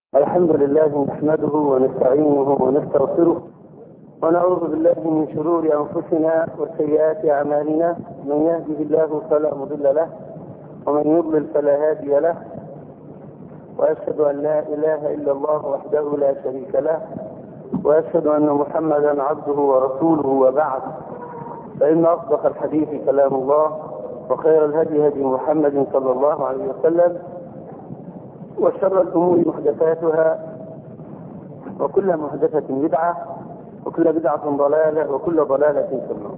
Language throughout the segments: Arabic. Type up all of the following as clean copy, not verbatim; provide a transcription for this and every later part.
الحمد لله نحمده ونستعينه ونستغفره ونعوذ بالله من شرور أنفسنا وسيئات أعمالنا. من يهده الله فلا مضل له ومن يضلل فلا هادي له، وأشهد أن لا إله إلا الله وحده لا شريك له، وأشهد أن محمدا عبده ورسوله. وبعد، فإن أصدق الحديث كلام الله، وخير الهدي هدي محمد صلى الله عليه وسلم، وشر الأمور محدثاتها، وكل محدثة بدعة، وكل بدعة ضلالة، وكل ضلالة في النار.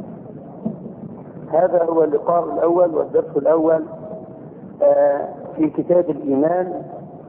هذا هو اللقاء الأول والدرس الأول في كتاب الإيمان،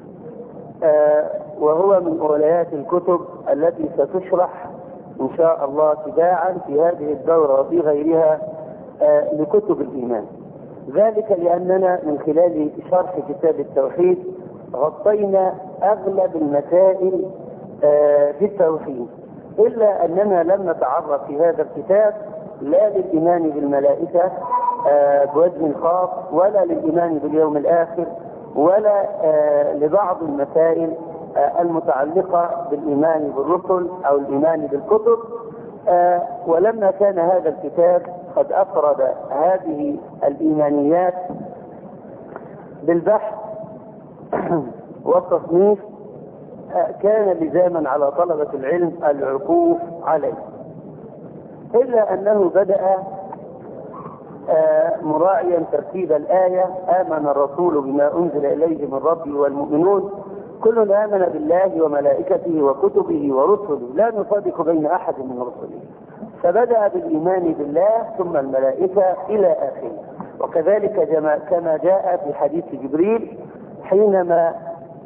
وهو من أوليات الكتب التي ستشرح إن شاء الله تباعا في هذه الدورة وفي غيرها لكتب الإيمان. ذلك لأننا من خلال شرح كتاب التوحيد غطينا أغلب المسائل في التوحيد، إلا أننا لم نتعرض في هذا الكتاب لا للإيمان بالملائكة بوجه خاص، ولا للإيمان باليوم الآخر، ولا لبعض المسائل المتعلقة بالإيمان بالرسل أو الإيمان بالكتب. ولما كان هذا الكتاب قد أفرد هذه الإيمانيات بالبحث والتصنيف، كان لزاما على طلبة العلم العكوف عليه، إلا أنه بدأ مراعيا ترتيب الآية: آمن الرسول بما أنزل إليه من ربه والمؤمنون كل آمن بالله وملائكته وكتبه ورسله لا نفرق بين أحد من رسله. فبدأ بالإيمان بالله ثم الملائكة إلى آخره. وكذلك كما جاء في حديث جبريل حينما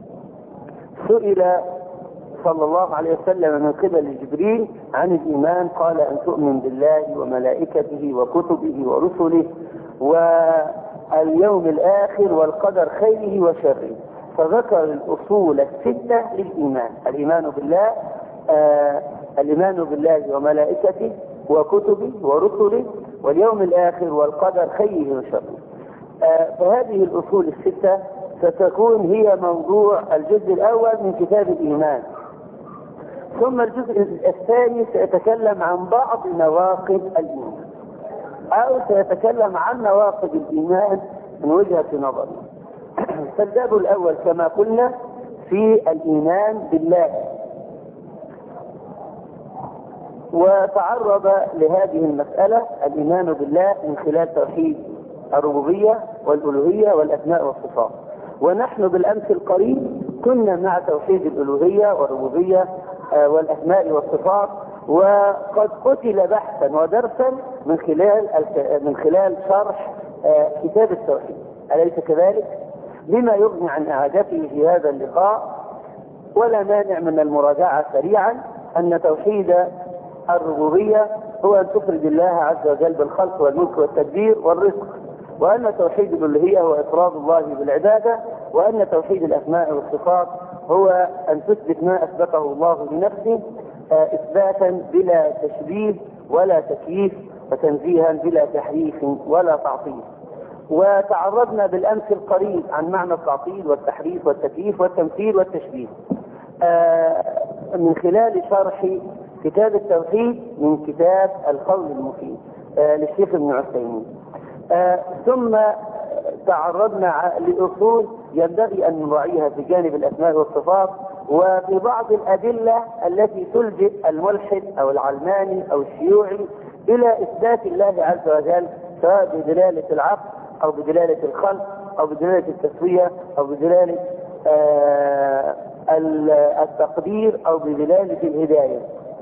سئل صلى الله عليه وسلم من قبل جبريل عن الإيمان، قال: أن تؤمن بالله وملائكته وكتبه ورسله واليوم الآخر والقدر خيره وشره. فذكر الأصول الستة للإيمان: الإيمان بالله، الإيمان بالله وملائكته وكتبه ورسله واليوم الآخر والقدر خيره وشره. فهذه الأصول الستة ستكون هي موضوع الجزء الأول من كتاب الإيمان. ثم الجزء الثاني سيتكلم عن بعض نواقض الإيمان، أو سيتكلم عن نواقض الإيمان من وجهة نظر. فالباب الأول كما قلنا في الإيمان بالله، وتعرض لهذه المسألة الإيمان بالله من خلال توحيد الربوبية والألوهية والأسماء والصفات. ونحن بالأمس القريب كنا مع توحيد الألوهية والربوبية والأسماء والصفات، وقد قتل بحثا ودرسا من خلال شرح كتاب التوحيد، أليس كذلك؟ بما يغني عن إعادته في هذا اللقاء. ولا مانع من المراجعة سريعا أن توحيد الربوبية هو أن تفرد الله عز وجل بالخلق والملك والتدبير والرزق، وأن توحيد الألوهية هو إفراد الله بالعبادة، وأن توحيد الأسماء والصفات هو أن تثبت ما أثبته الله لنفسه إثباتا بلا تشبيه ولا تكييف، وتنزيها بلا تحريف ولا تعطيل. وتعرضنا بالأمس القريب عن معنى التعطيل والتحريف والتكييف والتمثيل والتشبيه من خلال شرح كتاب التوحيد من كتاب القول المفيد للشيخ ابن عثيمين. ثم تعرضنا لأصول ينبغي أن نراعيها في جانب الأسماء والصفات، وفي بعض الأدلة التي تلجئ الملحد أو العلماني أو الشيوعي إلى إثبات الله عز وجل، سواء بدلالة العقل أو بدلالة الخلق أو بدلالة التسوية أو بدلالة التقدير أو بدلالة الهداية.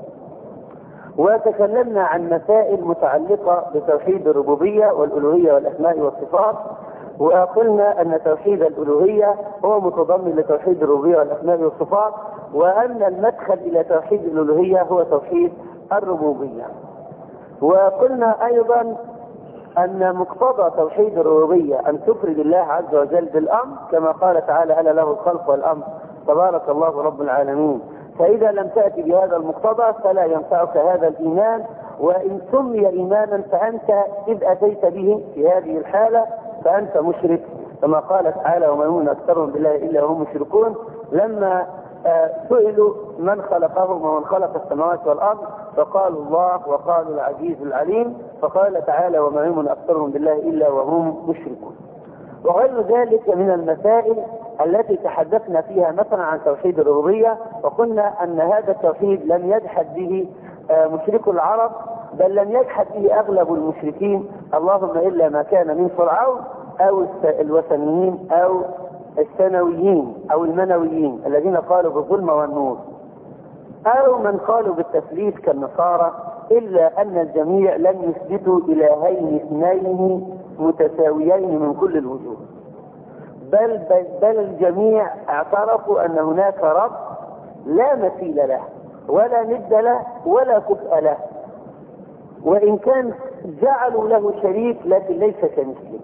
وتكلمنا عن مسائل متعلقة بتوحيد الربوبية والألوهية والأسماء والصفات، وقلنا أن توحيد الألوهية هو متضمن لتوحيد الربوبية والأسماء والصفات، وأن المدخل إلى توحيد الألوهية هو توحيد الربوبية. وقلنا أيضا أن مقتضى توحيد الربوبية أن تفرد الله عز وجل بالأمر، كما قال تعالى: ألا له الخلق والأمر تبارك الله رب العالمين. فإذا لم تأتي بهذا المقتضى فلا ينفعك هذا الإيمان، وإن سمي إيمانا فأنت إذ أتيت به في هذه الحالة فأنت مشرك، كما قال تعالى: وما يؤمن أكثرهم بالله إلا هم مشركون. لما سئلوا من خلقهم ومن خلق السماوات والأرض فقالوا الله وقالوا العزيز العليم، فقال تعالى وما يؤمن أكثرهم بالله إلا وهم مشركون. وغير ذلك من المسائل التي تحدثنا فيها مثلا عن توحيد الربوبية، وقلنا أن هذا التوحيد لم يجحد به مشركو العرب، بل لم يجحد به أغلب المشركين، اللهم إلا ما كان من فرعون أو الوثنيين أو الثانويين أو المنويين الذين قالوا بالظلم والنور، أو من قالوا بالتثليث كالنصارى، إلا أن الجميع لم يثبتوا إلهين اثنين متساويين من كل الوجوه، بل الجميع اعترفوا أن هناك رب لا مثيل له ولا ند له ولا كفء له، وإن كان جعلوا له شريك لكن ليس كمثله.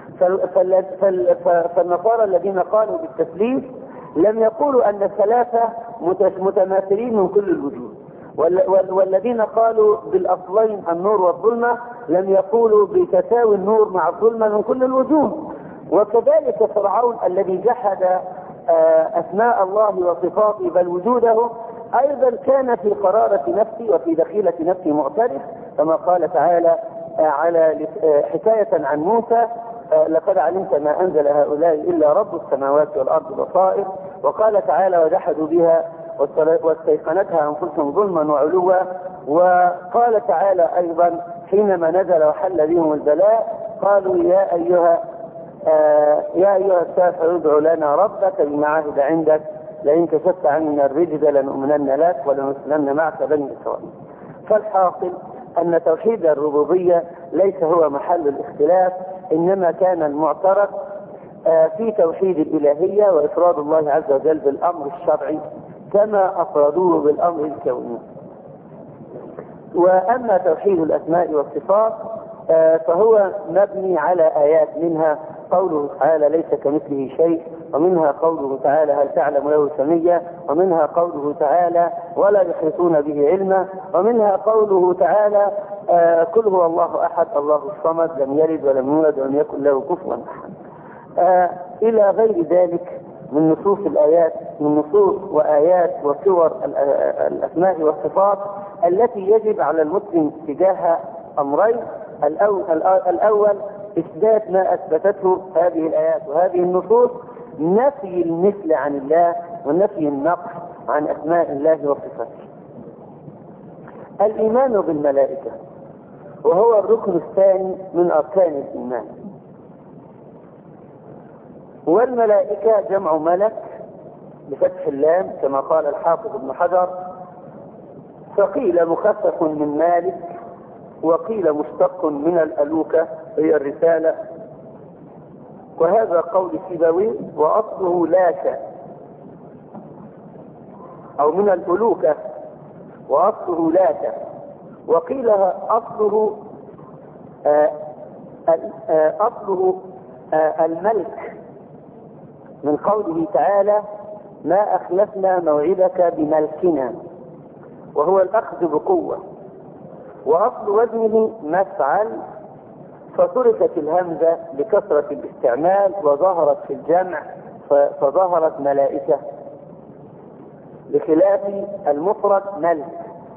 فالنصارى الذين قالوا بالتثليث لم يقولوا أن الثلاثة متماثلين من كل الوجوه، والذين قالوا بالأصلين النور والظلمة لم يقولوا بتساوي النور مع الظلمة من كل الوجوه. وكذلك فرعون الذي جحد أسماء الله وصفاته بل وجوده أيضا كان في قرارة نفسه وفي دخيلة نفسه معترف، كما قال تعالى على حكاية عن موسى لقد علمت ما أنزل هؤلاء إلا رب السماوات والأرض بصائر، وقال تعالى وجحدوا بها واستيقنتها أنفسهم ظلما وعلوا، وقال تعالى أيضا حينما نزل وحل بهم البلاء قالوا يا أيها السافر ادع لنا ربك بما عهد عندك لئن كشفت عنا الرجز لنؤمنن لك ولنرسلن معك بني إسرائيل. فالحاصل أن توحيد الربوبية ليس هو محل الاختلاف، إنما كان المعترف في توحيد الإلهية وإفراد الله عز وجل بالأمر الشرعي كما أفردوه بالأمر الكوني. وأما توحيد الأسماء والصفات فهو مبني على آيات، منها قوله تعالى ليس كمثله شيء، ومنها قوله تعالى هل تعلم له سميا، ومنها قوله تعالى ولا يحيطون به علما، ومنها قوله تعالى قل هو الله أحد الله الصمد لم يلد ولم يولد ولم يكن له كفوا أحد، إلى غير ذلك من نصوص الآيات، من نصوص وآيات وصور الأسماء والصفات التي يجب على المسلم تجاه أمرين. الأول إثبات ما أثبتته هذه الآيات وهذه النصوص، نفي المثل عن الله ونفي النقص عن أسماء الله وصفاته. الإيمان بالملائكة وهو الركن الثاني من أركان الإيمان. والملائكة جمع ملك بفتح اللام كما قال الحافظ ابن حجر، فقيل مخفف من مالك وقيل مشتق من الألوكة هي الرسالة، وهذا قول سيبوي، وأصله لاك أو من الألوكة وأصله لاك، وقيل أصله الملك من قوله تعالى ما أخلفنا موعدك بملكنا، وهو الأخذ بقوة، وأصل وزنه مفعل فصرفت الهمزة لكثرة الاستعمال وظهرت في الجمع فظهرت ملائكة، بخلاف المفرد ملك.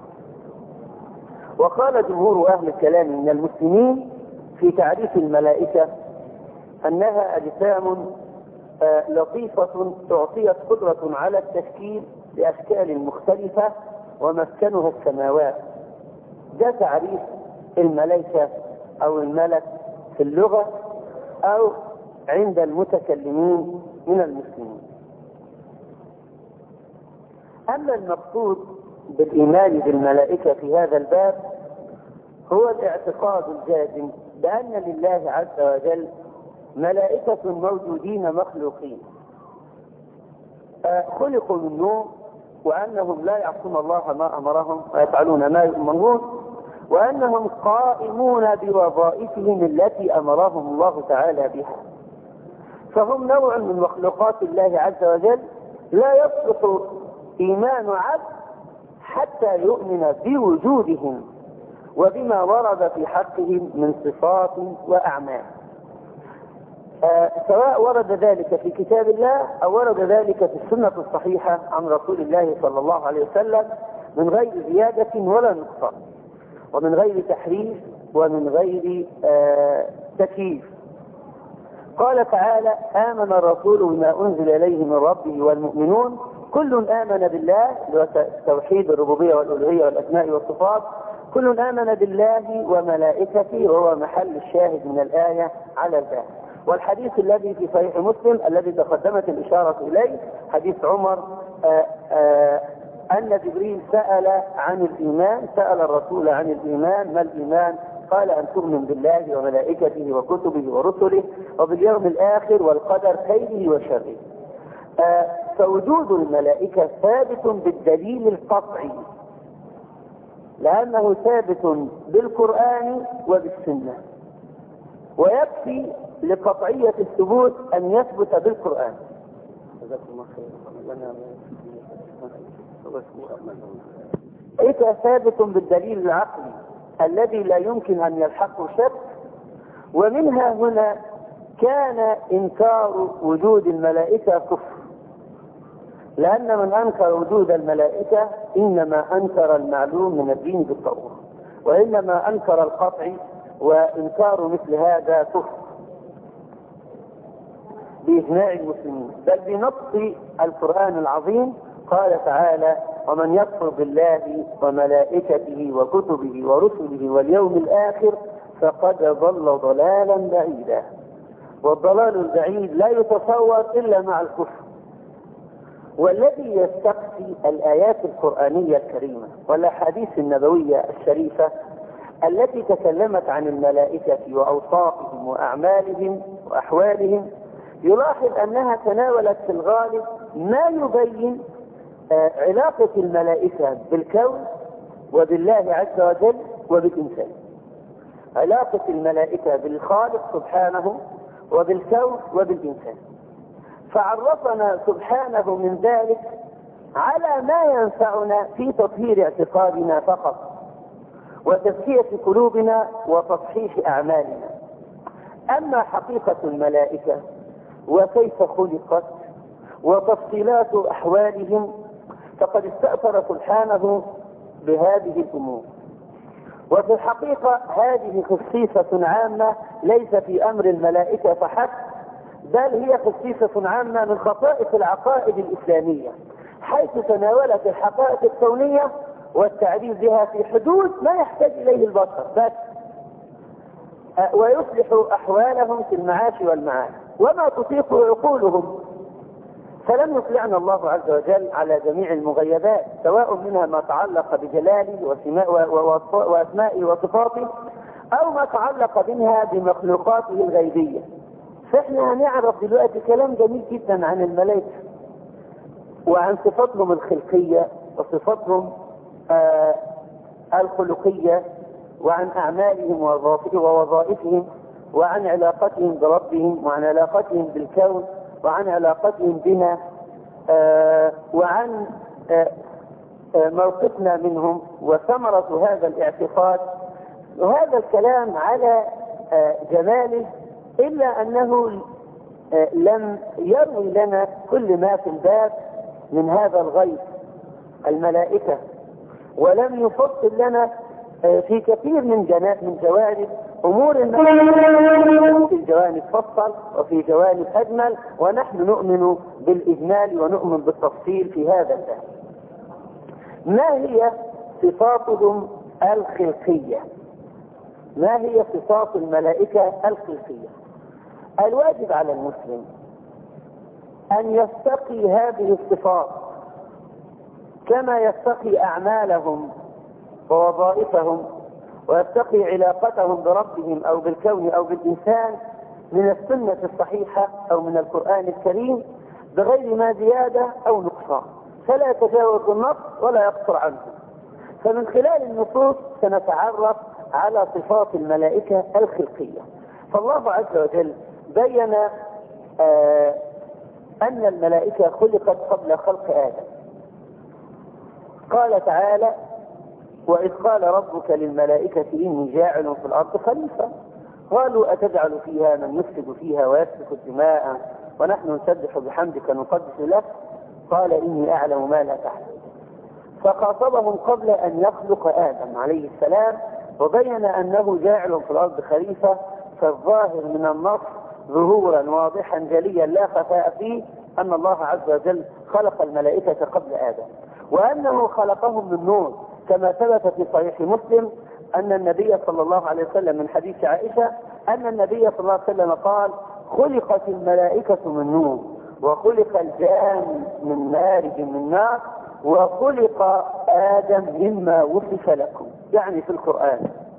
وقال جمهور أهل الكلام من المسلمين في تعريف الملائكة أنها أجسام لطيفة تعطيت قدرة على التفكير بأشكال مختلفة ومسكنها السماوات. ده تعريف الملائكة أو الملك في اللغة أو عند المتكلمين من المسلمين. أما المقصود بالإيمان بالملائكة في هذا الباب هو الاعتقاد الجازم بأن لله عز وجل ملائكة موجودين مخلوقين خلقوا من نور، وأنهم لا يعصون الله ما أمرهم ويفعلون ما يؤمرون، وأنهم قائمون بوظائفهم التي أمرهم الله تعالى بها. فهم نوع من مخلوقات الله عز وجل لا يصلح إيمان عبد حتى يؤمن بوجودهم وبما ورد في حقهم من صفات وأعمال. سواء ورد ذلك في كتاب الله أو ورد ذلك في السنة الصحيحة عن رسول الله صلى الله عليه وسلم من غير زيادة ولا نقصان، ومن غير تحريف ومن غير تكييف. قال تعالى: آمن الرسول بما أنزل إليه من ربه والمؤمنون كل آمن بالله، توحيد الربوبية والألوهية والأسماء والصفات، كل آمن بالله وملائكته، وهو محل الشاهد من الآية على الباب. والحديث الذي في صحيح مسلم الذي تقدمت الإشارة إليه حديث عمر أن جبريل سأل عن الإيمان، سأل الرسول عن الإيمان: ما الإيمان؟ قال: أن تؤمن بالله وملائكته وكتبه ورسله وباليوم الآخر والقدر خيره وشره. فوجود الملائكة ثابت بالدليل القطعي، لأنه ثابت بالقرآن وبالسنة، ويكفي لقطعية الثبوت أن يثبت بالقرآن. إذا ثابت بالدليل العقلي الذي لا يمكن أن يلحقه شك. ومنها هنا كان إنكار وجود الملائكة كفر، لأن من أنكر وجود الملائكة إنما أنكر المعلوم من الدين بالضرورة، وإنما أنكر القطع، وإنكار مثل هذا كفر بإجماع المسلمين. بل بنص القرآن العظيم قال تعالى: ومن يكفر بالله وملائكته وكتبه ورسله واليوم الآخر فقد ضل ضلالا بعيدا. والضلال البعيد لا يتصور إلا مع الكفر. والذي يستقصي الآيات القرآنية الكريمة والأحاديث النبوية الشريفة التي تكلمت عن الملائكة وأوصافهم وأعمالهم وأحوالهم يلاحظ أنها تناولت في الغالب ما يبين علاقة الملائكة بالكون وبالله عز وجل وبالإنسان، علاقة الملائكة بالخالق سبحانه وبالكون وبالإنسان. فعرفنا سبحانه من ذلك على ما ينفعنا في تطهير اعتقادنا فقط، وتزكية قلوبنا وتصحيح أعمالنا. أما حقيقة الملائكة وكيف خلقت وتفصيلات أحوالهم فقد استأثر سبحانه بهذه الأمور. وفي الحقيقة هذه خصيصة عامة ليس في أمر الملائكة فحسب، بل هي خصيصة عامة من خصائص العقائد الإسلامية، حيث تناولت الحقائق الكونية والتعريف بها في حدود ما يحتاج إليه البشر بس، ويصلح أحوالهم في المعاش والمعاد وما تطيق عقولهم. فلم يطلعنا الله عز وجل على جميع المغيبات، سواء منها ما تعلق بجلاله وأسمائه وصفاته، أو ما تعلق منها بمخلوقاته الغيبية. فإحنا هنعرف دلوقتي كلام جميل جدا عن الملائكة وعن صفاتهم الخلقية وصفاتهم الخلقية، وعن أعمالهم ووظائفهم، وعن علاقتهم بربهم، وعن علاقتهم بالكون، وعن علاقتهم بنا، وعن موقفنا منهم وثمرة هذا الاعتقاد. وهذا الكلام على جماله، إلا أنه لم يروي لنا كل ما في الباب من هذا الغيب الملائكة، ولم يفصل لنا في كثير من جوانب أمور في جوانب فصل وفي جوانب أجمل، ونحن نؤمن بالإجمال ونؤمن بالتفصيل في هذا الباب. ما هي صفاتهم الخلقية؟ ما هي صفات الملائكة الخلقية؟ الواجب على المسلم أن يستقي هذه الصفات كما يستقي أعمالهم ووظائفهم، ويستقي علاقتهم بربهم أو بالكون أو بالإنسان من السنة الصحيحة أو من القرآن الكريم بغير ما زيادة أو نقصان، فلا يتجاوز النص ولا يقصر عنه. فمن خلال النصوص سنتعرف على صفات الملائكة الخلقية. فالله عز وجل بين أن الملائكة خلقت قبل خلق آدم. قال تعالى: وإذ قال ربك للملائكة إني جاعل في الأرض خليفة. قالوا أتجعل فيها من يفسد فيها ويسفك الدماء ونحن نسبح بحمدك نقدس لك؟ قال إني أعلم ما لا تعلم. فخاطبهم قبل أن يخلق آدم عليه السلام وبين أنه جاعل في الأرض خليفة. فالظاهر من النص ظهورا واضحا جليا لا خفاء فيه أن الله عز وجل خلق الملائكة قبل آدم، وأنه خلقهم من نور، كما ثبت في صحيح مسلم أن النبي صلى الله عليه وسلم من حديث عائشة أن النبي صلى الله عليه وسلم قال: خلقت الملائكة من نور، وخلق الجان من مارج من نار، وخلق آدم مما وصف لكم، يعني في القرآن.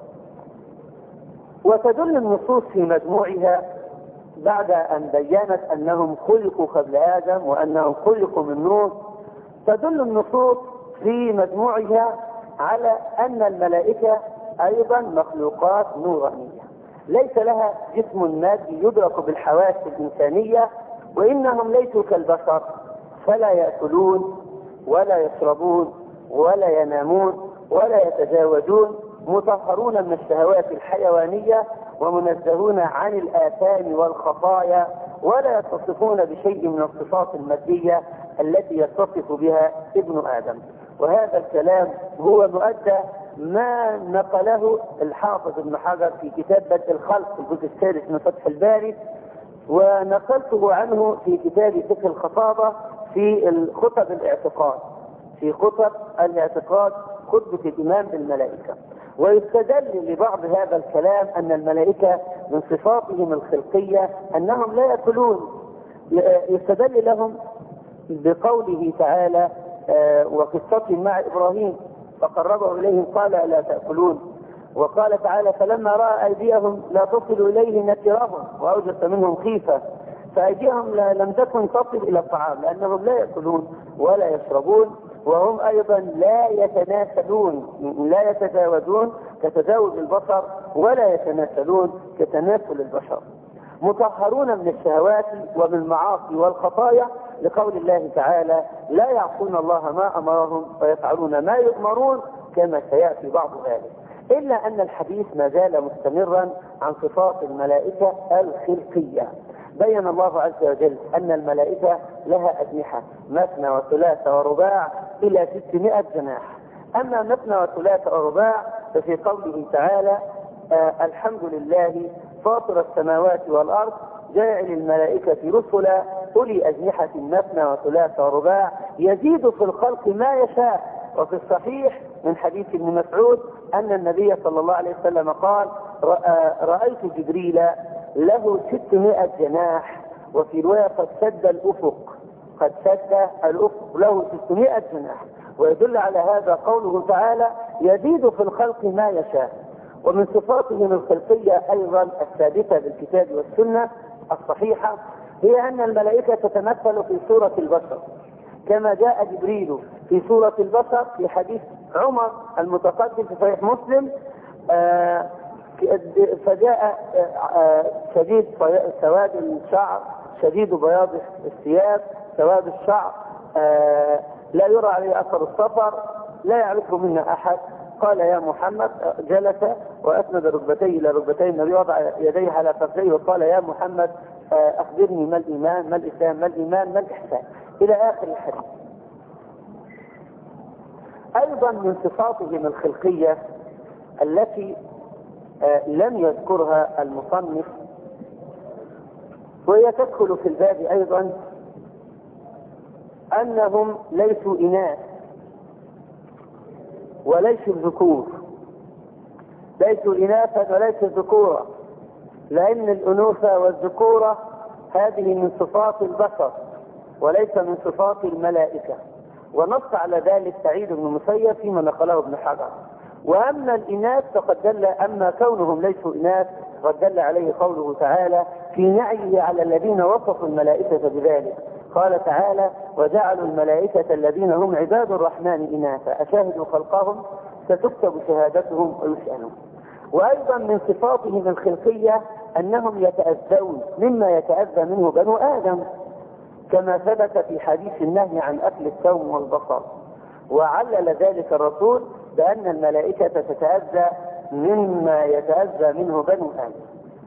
وتدل النصوص في مجموعها بعد أن بيّنت أنهم خلقوا قبل آدم وأنهم خلقوا من نور، تدل النصوص في مجموعها على أن الملائكة أيضا مخلوقات نورانية ليس لها جسم مادي يدرك بالحواس الإنسانية، وإنهم ليسوا كالبشر، فلا يأكلون ولا يشربون ولا ينامون ولا يتزاوجون، مطهرون من الشهوات الحيوانية ومنزهون عن الآثام والخطايا، ولا يتصفون بشيء من الصفات المادية التي يتصف بها ابن آدم. وهذا الكلام هو مؤدى ما نقله الحافظ ابن حجر في كتاب بدء الخلق في الجزء الثالث من فتح الباري، ونقلته عنه في كتاب فقه الخطابة في خطب الاعتقاد، في خطب الاعتقاد خطبة الإمام بالملائكة. ويستدل لبعض هذا الكلام أن الملائكة من صفاتهم الخلقية أنهم لا يأكلون، يستدل لهم بقوله تعالى وقصتهم مع إبراهيم فقربه إليهم قال ألا تأكلون، وقال تعالى فلما رأى أيديهم لا تصل إليه نكرهم وأوجس منهم خيفة، فأيديهم لم تكن تصل إلى الطعام لأنهم لا يأكلون ولا يشربون، وهم أيضا لا يتناسلون، لا يتجاوزون كتجاوز البشر ولا يتناسلون كتناسل البشر، مطهرون من الشهوات ومن المعاصي والخطايا، لقول الله تعالى لا يعصون الله ما أمرهم ويفعلون ما يؤمرون، كما سيأتي بعض ذلك. إلا أن الحديث ما زال مستمرا عن صفات الملائكة الخلقية. بين الله عز وجل أن الملائكة لها أجنحة مثنى وثلاث ورباع إلى 600 جناح. أما مثنى وثلاث ورباع ففي قوله تعالى الحمد لله فاطر السماوات والأرض جاعل الملائكة رسلا أولي أجنحة مثنى وثلاث ورباع يزيد في الخلق ما يشاء. وفي الصحيح من حديث ابن مسعود أن النبي صلى الله عليه وسلم قال رأيت جبريل له 600 جناح، وفي رواية قد سد الأفق، قد سد الأفق له 600 جناح. ويدل على هذا قوله تعالى يزيد في الخلق ما يشاء. ومن صفاتهم الخلقية أيضا الثابتة بالكتاب والسنة الصحيحة هي أن الملائكة تتمثل في صورة البشر، كما جاء جبريل في صورة البشر في حديث عمر المتقدم في صحيح مسلم، فجاء شديد سواد الشعر شديد بياض الثياب سواد الشعر لا يرى عليه أثر السفر لا يعرفه منا أحد. قال يا محمد، جلس وأسند ركبتيه إلى ركبتي النبي، وضع يديه على فخذيه وقال يا محمد أخبرني ما الإيمان ما الإسلام ما الإيمان ما الإحسان، إلى آخر الحديث. أيضا من صفاتهم الخلقية التي لم يذكرها المصنف وهي تدخل في الباب أيضا أنهم ليسوا إناث وليسوا الذكور، ليسوا إناثا وليسوا ذكورا، لأن الأنوثة والذكورة هذه من صفات البشر وليس من صفات الملائكة، ونص على ذلك سعيد بن المسيب فيما نقله ابن حجر. وأما الإناث فقد دل، أما كونهم ليسوا إناث قد دل عليه قوله تعالى في نعيه على الذين وصفوا الملائكة بذلك، قال تعالى وجعلوا الملائكة الذين هم عباد الرحمن إناثا أشاهدوا خلقهم ستكتب شهادتهم ويسألون. وأيضا من صفاتهم الخلقية أنهم يتأذون مما يتأذى منه بنو آدم، كما ثبت في حديث النهي عن أكل الثوم والبصل، وعلل ذلك الرسول بأن الملائكة تتأذى مما يتأذى منه بنو آدم.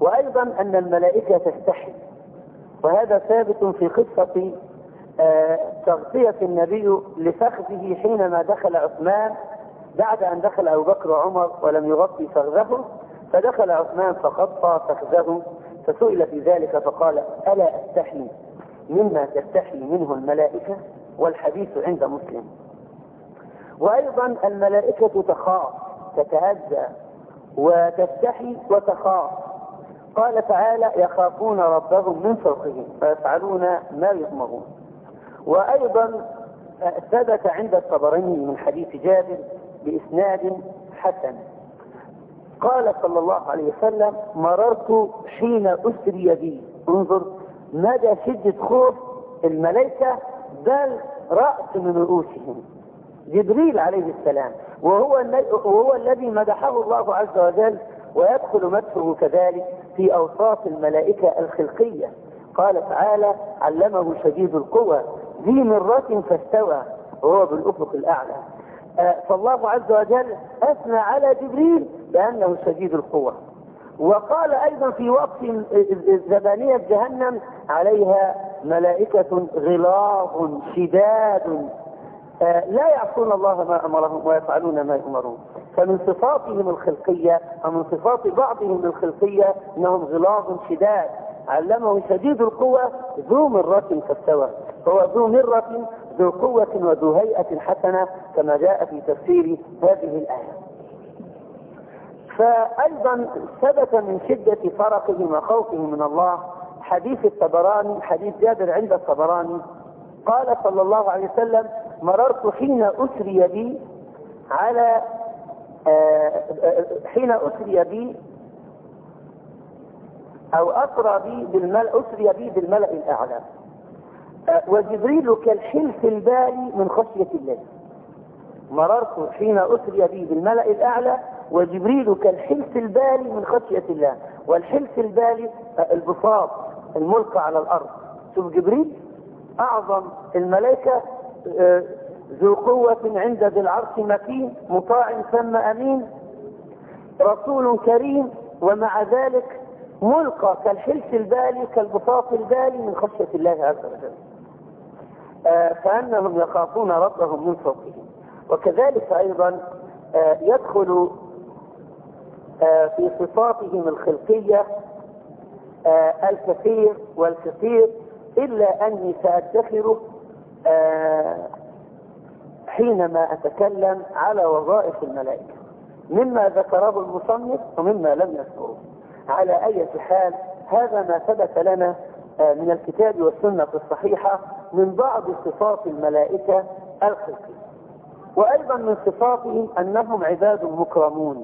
وأيضا أن الملائكة تستحي، وهذا ثابت في قصة تغطية النبي لفخذه حينما دخل عثمان بعد أن دخل أبو بكر وعمر ولم يغطي فخذه، فدخل عثمان فغطى فخذه، فسئل في ذلك فقال: ألا أستحي مما تستحي منه الملائكة؟ والحديث عند مسلم. وأيضا الملائكة تخاف، تتهزأ وتستحي وتخاف. قال تعالى: يخافون ربهم من فوقهم ويفعلون ما يؤمرون. وأيضا ثبت عند الطبراني من حديث جابر بإسناد حسن قال صلى الله عليه وسلم: مررت حين أسري بي، انظر مدى شدة خوف الملائكة، بل رأس من رؤوسهم جبريل عليه السلام، وهو الذي مدحه الله عز وجل، ويدخل مدحه كذلك في أوصاف الملائكة الخلقية. قال تعالى: علمه شديد القوى ذي مرة فاستوى وهو بالأفق الأعلى. فالله عز وجل أثنى على جبريل بأنه شديد القوى، وقال أيضا في وقت زبانية جهنم: عليها ملائكة غلاظ شداد لا يعصون الله ما أمرهم ويفعلون ما يؤمرون. فمن صفاتهم الخلقية ومن صفات بعضهم الخلقية أنهم غلاظ شداد. علمه شديد القوى ذو مرة فاستوى، هو ذو مرة ذو قوة وذو هيئة حسنة كما جاء في تفسير هذه الآية. فأيضا ثبت من شدة فرقهم وخوفهم من الله حديث الطبراني، حديث جابر عند الطبراني قال صلى الله عليه وسلم: مررت حين أسري بي على حين أسري بي أو أسرى بي بالملأ الأعلى، وجبريل كالحلف البالي من خشية الله. مررت حين أسري بي بالملأ الأعلى وجبريل كالحلف البالي من خشية الله. والحلف البالي البساط الملقى على الأرض. شوف جبريل أعظم الملائكة، ذو قوة عند ذي العرش مكين مطاع ثم أمين، رسول كريم، ومع ذلك ملقى كالحلف البالي كالبساط البالي من خشية الله عز وجل. فأنهم يخافون ربهم من فوقهم. وكذلك أيضا يدخل في صفاتهم الخلقية الكثير والكثير، إلا أني سأدخر حينما أتكلم على وظائف الملائكة مما ذكره المصنف ومما لم يذكره. على أي حال هذا ما ثبت لنا من الكتاب والسنة الصحيحة من بعض صفات الملائكة الخلقية. وأيضا من صفاتهم أنهم عباد مكرمون،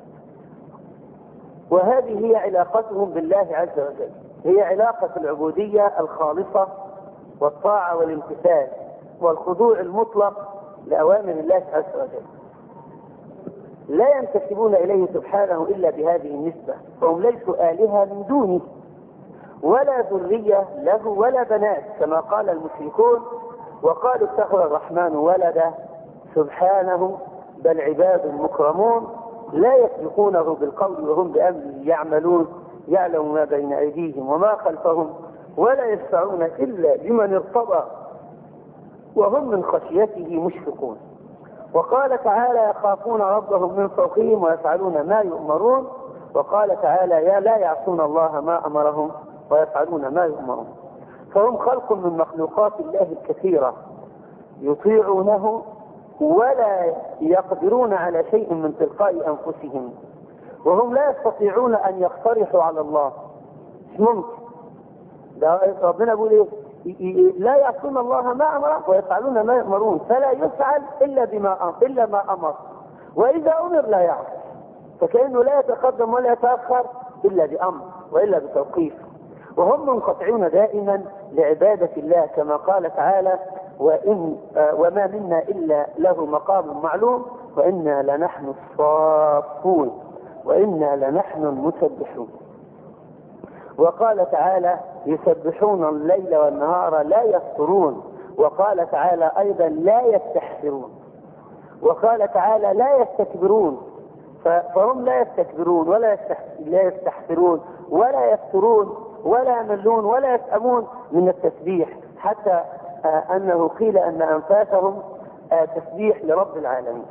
وهذه هي علاقتهم بالله عز وجل، هي علاقة العبودية الخالصة والطاعة والامتثال والخضوع المطلق لأوامر الله عز وجل. لا ينتسبون إليه سبحانه إلا بهذه النسبة، فهم ليسوا آلهة من دونه ولا ذرية له ولا بنات كما قال المشركون وقالوا اتخذ الرحمن ولدا، سبحانه بل عباد مكرمون لا يسبقونه بالقول وهم بأمره يعملون، يعلم ما بين أيديهم وما خلفهم ولا يشفعون إلا لمن ارتضى وهم من خشيته مشفقون. وقال تعالى: يخافون ربهم من فوقهم ويفعلون ما يؤمرون. وقال تعالى: لا يعصون الله ما أمرهم ويفعلون ما يؤمرون. فهم خلق من مخلوقات الله الكثيرة يطيعونه ولا يقدرون على شيء من تلقاء أنفسهم، وهم لا يستطيعون أن يقترحوا على الله. مش ممكن. ربنا يقول إيه؟ لا يعصون الله ما أمر ويفعلون ما يؤمرون، فلا يفعل إلا ما أمر، وإذا أمر لا يعصي، فكأنه لا يتقدم ولا يتأخر إلا بأمر وإلا بتوقيف. وهم منقطعون دائما لعبادة الله كما قال تعالى: وما منا إلا له مقام معلوم وإنا لنحن الصافون وإنا لنحن المسبحون. وقال تعالى: يسبحون الليل والنهار لا يفترون. وقال تعالى أيضا: لا يستحسرون. وقال تعالى: لا يستكبرون. فهم لا يستكبرون ولا يستحسرون ولا يفترون ولا يملون ولا يسأمون من التسبيح، حتى أنه قيل أن أنفاسهم تسبيح لرب العالمين.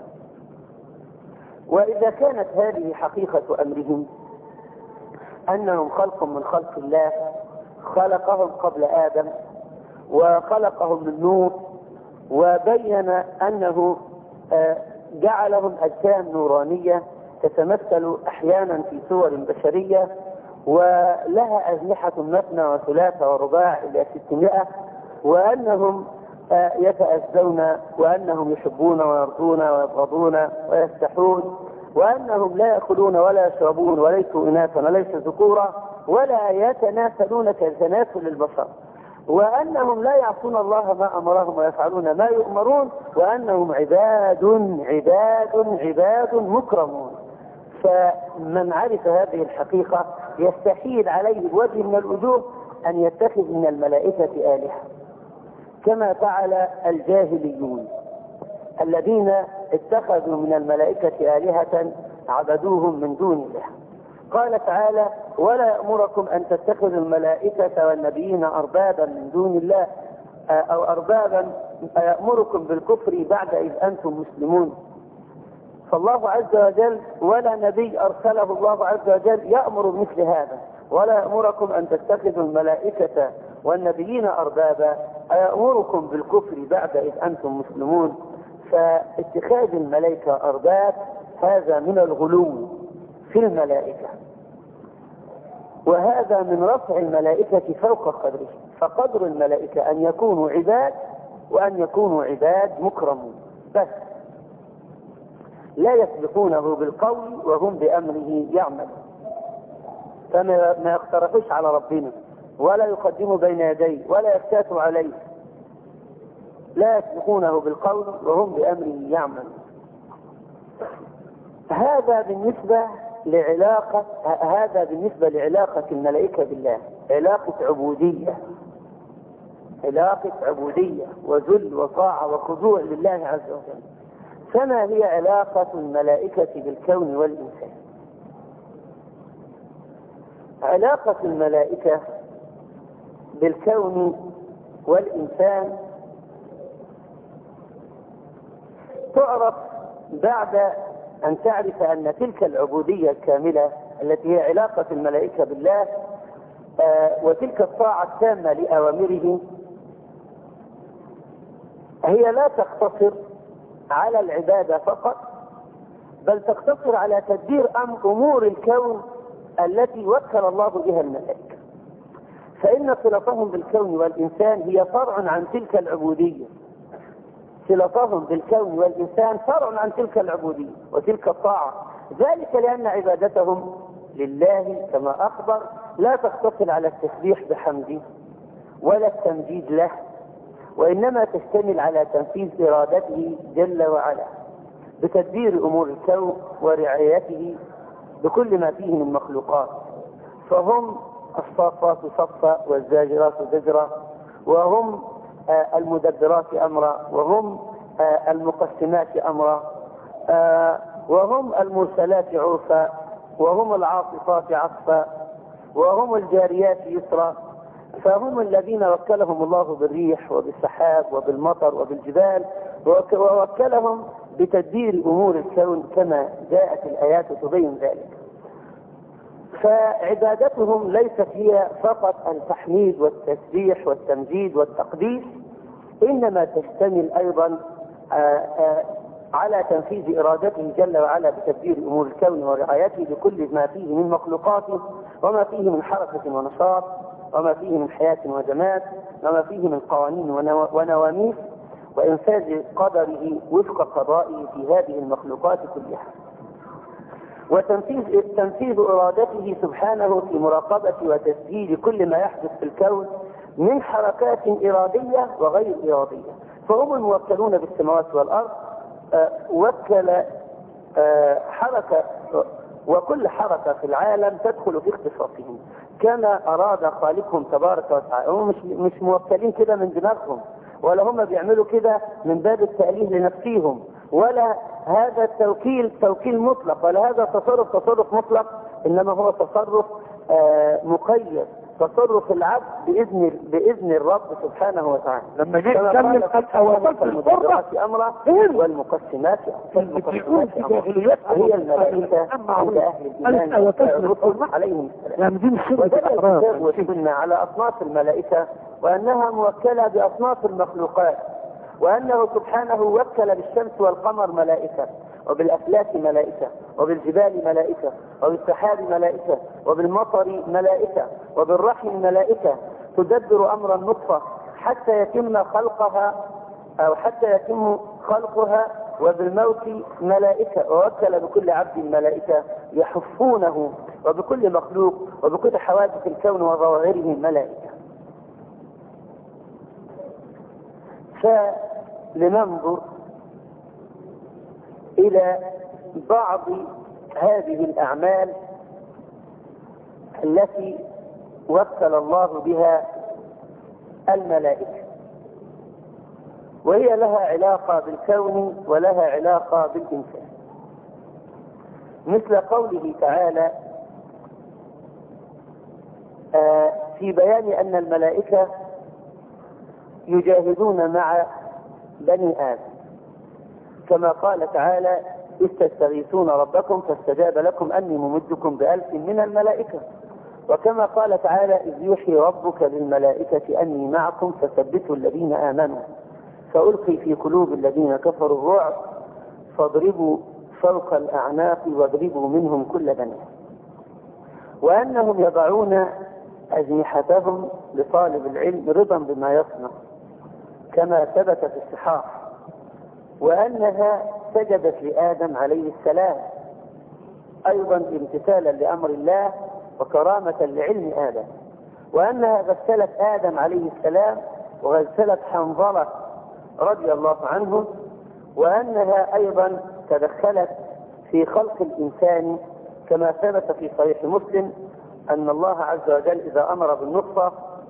وإذا كانت هذه حقيقة أمرهم أنهم خلق من خلق الله، خلقهم قبل آدم وخلقهم من نور، وبين أنه جعلهم أجسام نورانية تتمثل أحيانا في صور بشرية، ولها أجنحة مثنى وثلاث ورباع إلى 600، وأنهم يتأذون، وأنهم يحبون ويرضون ويبغضون ويستحون، وأنهم لا يأكلون ولا يشربون وليسوا إناثا وليسوا ذكورا ولا يتناسلون كتناسل البشر، وأنهم لا يعصون الله ما أمرهم ويفعلون ما يؤمرون، وأنهم عباد مكرمون. فمن عرف هذه الحقيقة يستحيل عليه بوجه من الوجوه أن يتخذ من الملائكة آلهة كما فعل الجاهليون الذين اتخذوا من الملائكة آلهة عبدوهم من دون الله. قال تعالى: ولا يأمركم أن تتخذوا الملائكة والنبيين أربابا من دون الله أو أربابا يأمركم بالكفر بعد إذ أنتم مسلمون. فالله عز وجل ولا نبي أرسله الله عز وجل يأمر بمثل هذا: ولا يأمركم أن تتخذوا الملائكة والنبيين أربابا أيأمركم بالكفر بعد إذ أنتم مسلمون. فاتخاذ الملائكة أرباب هذا من الغلو في الملائكة، وهذا من رفع الملائكة فوق قدره. فقدر الملائكة أن يكونوا عباد، وأن يكونوا عباد مكرمون بس، لا يسبقونه بالقول وهم بأمره يعملون، فما يقترحوش على ربنا ولا يقدموا بين يديه ولا يفتاتوا عليه، لا يسبقونه بالقول وهم بأمره يعملون. هذا بالنسبة لعلاقة الملائكة بالله، علاقة عبودية وذل وطاعة وخضوع لله عز وجل. فما هي علاقة الملائكة بالكون والإنسان؟ علاقة الملائكة بالكون والإنسان تعرف بعد أن تعرف أن تلك العبودية الكاملة التي هي علاقة الملائكة بالله وتلك الطاعة التامة لأوامره هي لا تقتصر على العبادة فقط، بل تقتصر على تدبير أمور الكون التي وكل الله بها الملائكة. فإن صلتهم بالكون والإنسان هي فرع عن تلك العبودية، صلتهم بالكون والإنسان فرع عن تلك العبودية وتلك الطاعة، ذلك لأن عبادتهم لله كما أخبر لا تقتصر على التسبيح بحمده ولا التمجيد له، وإنما تشتمل على تنفيذ إرادته جل وعلا بتدبير أمور الكون ورعايته بكل ما فيه من مخلوقات. فهم الصافات صفا والزاجرات زجرا، وهم المدبرات أمرا، وهم المقسمات أمرا، وهم المرسلات عرفا، وهم العاصفات عصفا، وهم الجاريات يسرا. فهم الذين وكلهم الله بالريح وبالسحاب وبالمطر وبالجبال، ووكلهم بتدبير أمور الكون كما جاءت الآيات تبين ذلك. فعبادتهم ليست هي فقط التحميد والتسبيح والتمجيد والتقديس، إنما تشتمل أيضا على تنفيذ إرادته جل وعلا بتدبير أمور الكون ورعايته بكل ما فيه من مخلوقاته، وما فيه من حركة ونشاط، وما فيه من حياة وجماد، وما فيه من قوانين ونواميس، وإنفاذ قدره وفق قضائه في هذه المخلوقات كلها، وتنفيذ إرادته سبحانه في مراقبة وتسجيل كل ما يحدث في الكون من حركات إرادية وغير إرادية. فهم الموكلون بالسماوات والأرض، وكل حركة، وكل حركة في العالم تدخل في اختصاصهم كما أراد خالقهم تبارك وتعالى. هم مش موكلين كده من دماغهم، ولا هم بيعملوا كده من باب التأليه لنفسهم، ولا هذا التوكيل توكيل مطلق، ولا هذا تصرف مطلق، إنما هو تصرف مقيد تصرف العبد بإذن الرب سبحانه وتعالى. لما جيت تكمل قد أوصلت القرة أمره والمقسمات أمره هي الملائكة عند أهل الإيمان الرسل عليهم السلام. ودل الكتاب والسنة على أصناف الملائكة وأنها موكلة بأصناف المخلوقات، وأنه سبحانه وكل بالشمس والقمر ملائكة، وبالأفلاك ملائكة، وبالجبال ملائكة، وبالسحاب ملائكة، وبالمطر ملائكة، وبالرحم ملائكة تدبر أمر النطفة حتى يتم خلقها، وبالموت ملائكة، ووكل بكل عبد ملائكة يحفونه، وبكل مخلوق وبكل حوادث الكون وظواهره ملائكة. فلننظر إلى بعض هذه الأعمال التي وكل الله بها الملائكة، وهي لها علاقة بالكون ولها علاقة بالإنسان، مثل قوله تعالى في بيان أن الملائكة يجاهدون مع بني آدم، كما قال تعالى إذ تستغيثون ربكم فاستجاب لكم أني ممدكم ب1000 من الملائكة، وكما قال تعالى إذ يوحي ربك للملائكة أني معكم فثبتوا الذين آمنوا فألقي في قلوب الذين كفروا الرعب فاضربوا فوق الأعناق واضربوا منهم كل بنان، وأنهم يضعون أجنحتهم لطالب العلم رضا بما يصنع كما ثبت في الصحاح، وأنها سجدت لآدم عليه السلام أيضا امتثالا لأمر الله وكرامة لعلم آدم، وأنها غسلت آدم عليه السلام وغسلت حنظلة رضي الله عنه، وأنها أيضا تدخلت في خلق الإنسان كما ثبت في صحيح مسلم أن الله عز وجل إذا أمر بالنطفة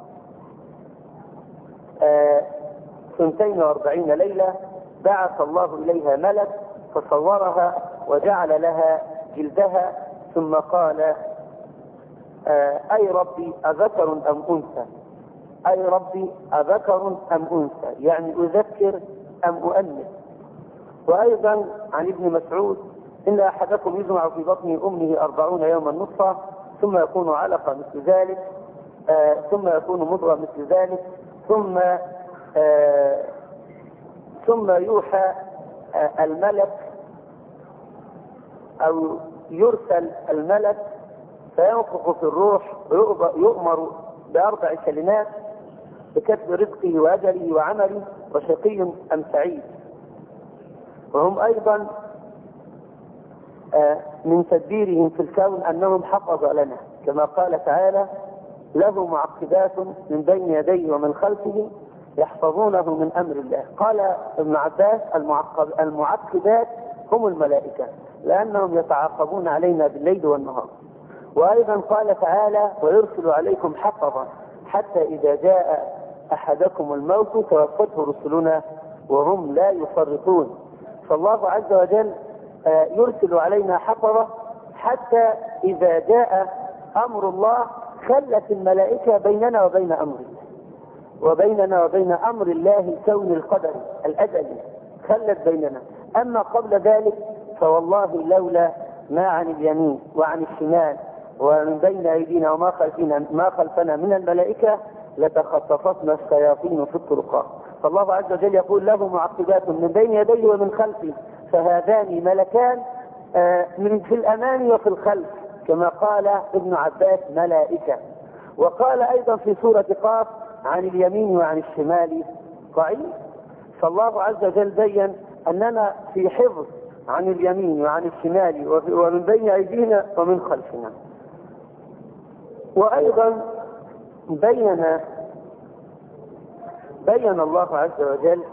42 ليلة بعث الله إليها ملك فصورها وجعل لها جلدها ثم قال أي ربي أذكر أم أنثى، أي ربي أذكر أم أنثى، يعني أذكر أم أؤنث. وأيضا عن ابن مسعود إن أحدكم يجمع في بطن أمه 40 يوما نطفة ثم يكون علقة مثل ذلك ثم يكون مضغة مثل ذلك ثم يوحى الملك أو يرسل الملك فينفخ في الروح ويؤمر ب4 كلمات بكتب رزقه وأجله وعمله وشقي أم سعيد. وهم أيضا من تدبيرهم في الكون أنهم حفظ لنا كما قال تعالى له معقبات من بين يديه ومن خلفه يحفظونه من أمر الله. قال ابن عباس المعقبات هم الملائكة لأنهم يتعاقبون علينا بالليل والنهار. وأيضا قال تعالى ويرسل عليكم حفظا حتى إذا جاء أحدكم الموت توفته رسلنا وهم لا يفرطون. فالله عز وجل يرسل علينا حفظة حتى إذا جاء أمر الله خلت الملائكة بيننا وبين أمر الله وبيننا وبين أمر الله الكون القدري الأزلي، خلت بيننا. أما قبل ذلك فوالله لولا ما عن اليمين وعن الشمال ومن بين أيدينا وما خلفنا من الملائكة لتخطفتنا الشياطين في الطرقات. فالله عز وجل يقول له معقبات من بين يديه ومن خلفه، فهذان ملكان في الأمام وفي الخلف كما قال ابن عباس ملائكة. وقال أيضا في سورة قاف عن اليمين وعن الشمال قعيد. فالله عز وجل بين أننا في حفظ عن اليمين وعن الشمال ومن بين أيدينا ومن خلفنا. وأيضا بين الله عز وجل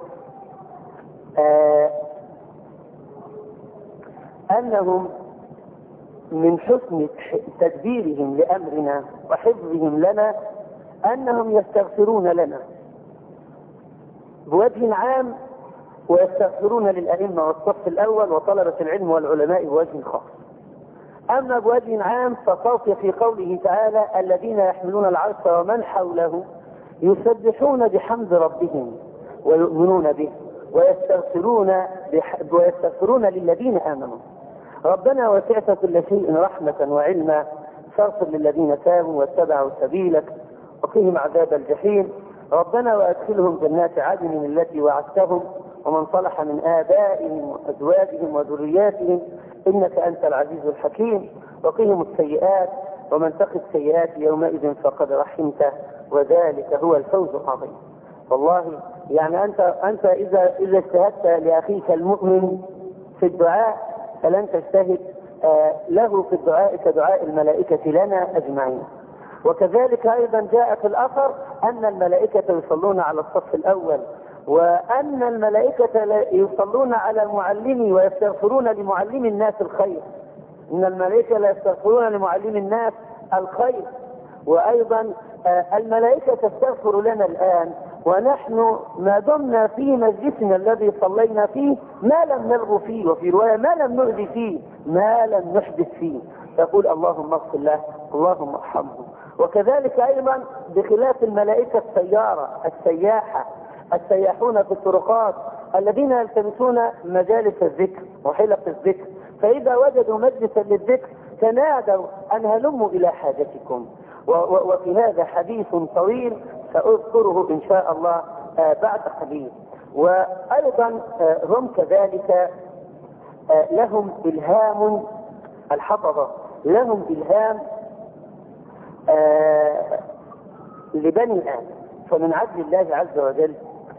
أنهم من حسن تدبيرهم لأمرنا وحفظهم لنا أنهم يستغفرون لنا بوجه عام ويستغفرون للأئمة والصف الأول وطلبة العلم والعلماء بوجه خاص. أما بوجه عام فصوت في قوله تعالى الذين يحملون العرش ومن حوله يسبحون بحمد ربهم ويؤمنون به ويستغفرون للذين آمنوا ربنا وسعت كل شيء رحمة وعلما فاغفر للذين تابوا واتبعوا سبيلك وقهم عذاب الجحيم ربنا وأدخلهم جنات عدن التي وعدتهم ومن صلح من آبائهم وأزواجهم وذرياتهم إنك أنت العزيز الحكيم وقهم السيئات ومن تق السيئات يومئذ فقد رحمته وذلك هو الفوز العظيم. والله يعني أنت إذا اجتهدت لأخيك المؤمن في الدعاء فلن تجتهد له في الدعاء كدعاء الملائكة لنا أجمعين. وكذلك أيضا جاء في الأثر أن الملائكة يصلون على الصف الأول وأن الملائكة يصلون على المعلم ويستغفرون لمعلم الناس الخير. إن الملائكة لا يستغفرون لمعلم الناس الخير. وأيضا الملائكة تستغفر لنا الآن ونحن ما دمنا في مجلسنا الذي صلينا فيه ما لم نلغو فيه وفي رواية ما لم نؤذي فيه ما لم نحدث فيه تقول اللهم اغفر له اللهم ارحمه. وكذلك أيضا بخلاف الملائكة السيارة السياحة السياحون في الطرقات الذين يلتمسون مجالس الذكر وحلق الذكر فإذا وجدوا مجلسا للذكر تنادوا أن هلموا إلى حاجتكم. وفي هذا حديث طويل سأذكره إن شاء الله بعد قليل. وأيضا هم كذلك لهم إلهام الحفظة لهم إلهام لبني آدم. فمن عدل الله عز وجل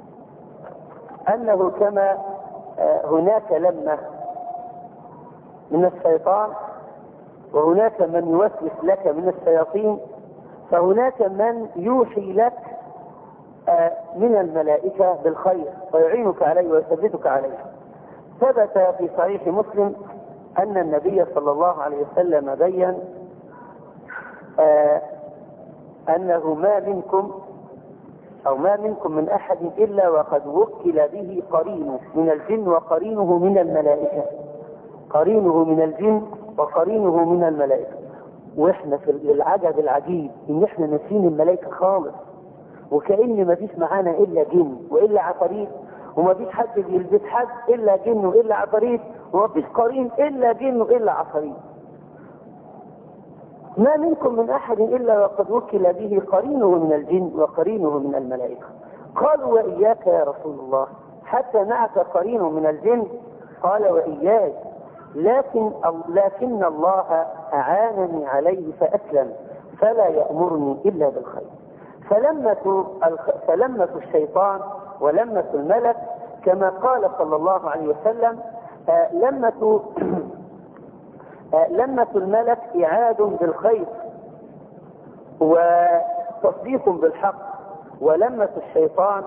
أنه كما هناك لمة من الشيطان وهناك من يوسوس لك من الشياطين فهناك من يوحي لك من الملائكة بالخير ويعينك عليه ويثبتك عليه. ثبت في صحيح مسلم أن النبي صلى الله عليه وسلم بين أنه ما منكم من أحد إلا وقد وكل به قرينه من الجن وقرينه من الملائكة. قرينه من الجن وقرينه من الملائكة. واحنا في العجب العجيب ان احنا ناسين الملائكة خالص وكأن ما فيش معانا الا جن والا عفاريت وما فيش حد بيلبس حد الا جن والا عفاريت وما فيش قرين الا جن والا عفاريت. ما منكم من أحد إلا وقد وكل به قرينه من الجن وقرينه من الملائكة. قالوا وإياك يا رسول الله حتى معك قرين من الجن؟ قال وإياي لكن الله أعانني عليه فأسلم فلا يأمرني إلا بالخير. فلمة الشيطان ولمة الملك كما قال صلى الله عليه وسلم لمة الملك إعاد بالخير وتصديق بالحق ولمة الشيطان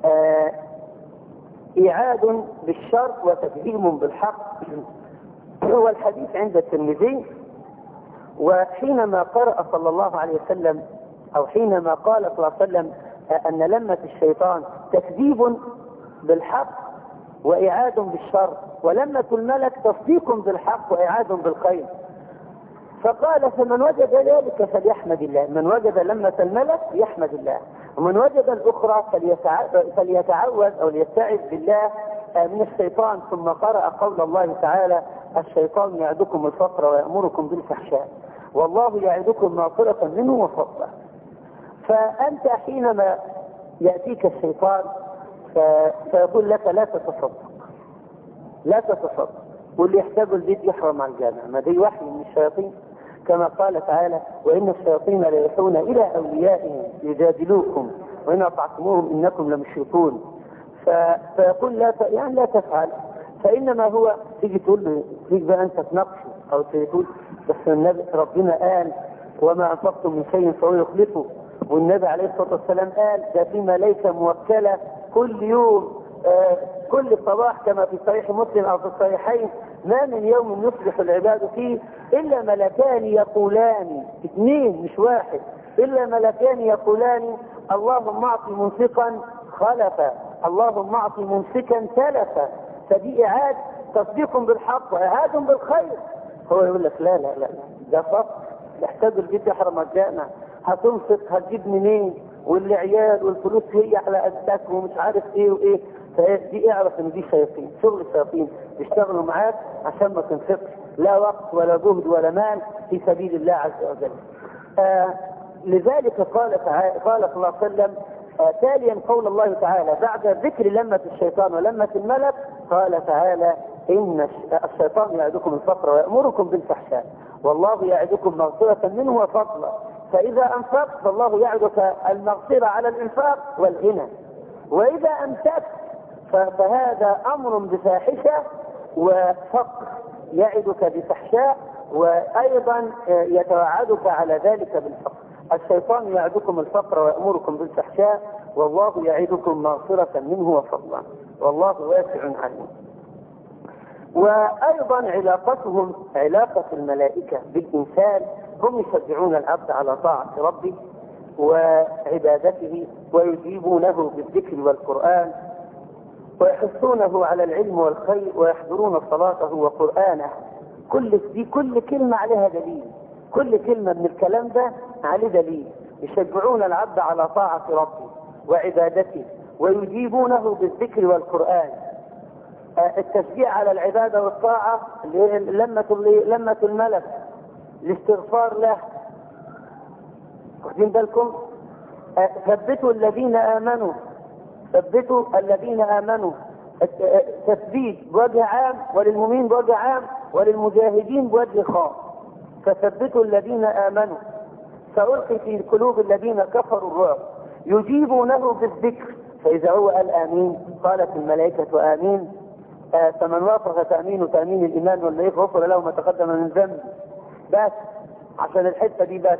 إعاد بالشر وتكذيب بالحق. هو الحديث عند الترمذي. وحينما قرأ صلى الله عليه وسلم أو حينما قال صلى الله عليه وسلم أن لمة الشيطان تكذيب بالحق وإعاد بالشر ولمة الملك تصديق بالحق وإعاد بالخير فقال فمن وجد ذلك فليحمد الله. من وجد لمة الملك يحمد الله ومن وجد الأخرى فليتعوذ أو ليستعذ بالله من الشيطان. ثم قرأ قول الله تعالى الشيطان يعدكم الفقر ويأمركم بالفحشاء والله يعدكم مغفرة منه وفضلا. فأنت حينما يأتيك الشيطان فيقول لك لا تتصدق واللي يحتاج البيت يحرم على الجامع. ما دي وحي من الشياطين كما قال تعالى وإن الشياطين ليوحون إلى أوليائهم يجادلوكم وإن أطعتموهم إنكم لمشركون. فيقول لا تفعل. فإنما هو تيجي تقول له تيجي بقى أنت تناقشه أو تقول بس النبي ربنا قال وما أنفقتم من شيء فهو يخلفه والنبي عليه الصلاة والسلام قال ده في ملائكة موكلة كل يوم كل صباح كما في صحيح مسلم أو في الصحيحين ما من يوم يصبح العباد فيه إلا ملكان يقولان 2 مش 1 إلا ملكان يقولان اللهم اعط منفقا خلفا اللهم اعط ممسكا تلفا. فدي إعاد تصديق بالحق وإعاد بالخير. هو يقول لك لا لا لا ده فقر، يحتاج البيت يحرم الجامع، هتنفق هتجيب منين، واللي عيال والفلوس هي على قدك ومش عارف ايه وايه. فدي اعرف ان دي شياطين، شغل الشياطين بيشتغلوا معاك عشان ما تنفقش لا وقت ولا جهد ولا مال في سبيل الله عز وجل. لذلك قال صلى الله عليه وسلم تاليا قول الله تعالى بعد ذكر لمة الشيطان ولمة الملك، قال تعالى إن الشيطان يعدكم الفقر ويأمركم بالفحشاء والله يعدكم مغفرة منه وفضلا، فإذا أنفقت فالله يعدك المغفرة على الإنفاق والغنى، وإذا أمسكت فهذا أمر بفاحشة وفقر، يعدك بفحشاء وأيضا يتوعدك على ذلك بالفقر. الشيطان يعدكم الفقر ويأمركم بالفحشاء والله يعدكم مغفرة منه وفضلا والله واسع عليم. وأيضا علاقتهم علاقة الملائكة بالإنسان، هم يشجعون العبد على طاعة ربه وعبادته ويجيبونه بالذكر والقرآن ويحثونه على العلم والخير ويحضرون صلاته وقرآنه. كل كلمة عليها دليل، كل كلمة من الكلام ده عليه دليل. يشجعون العبد على طاعة ربه وعبادته ويجيبونه بالذكر والقرآن. التشجيع على العبادة والطاعة لمة الملك، الاستغفار له. واخدين بالكم؟ ثبتوا الذين آمنوا، ثبتوا الذين آمنوا، تثبيت بوجه عام وللمؤمنين بوجه عام وللمجاهدين بوجه خاص. فثبتوا الذين آمنوا سألقي في قلوب الذين كفروا الرعب يجيبونه بالذكر، فإذا هو قال آمين قالت الملائكة آمين. فمن وافق تأمين تأمين الإيمان والملائكة غفر له ما تقدم من ذنب. بس عشان الحتة دي بس.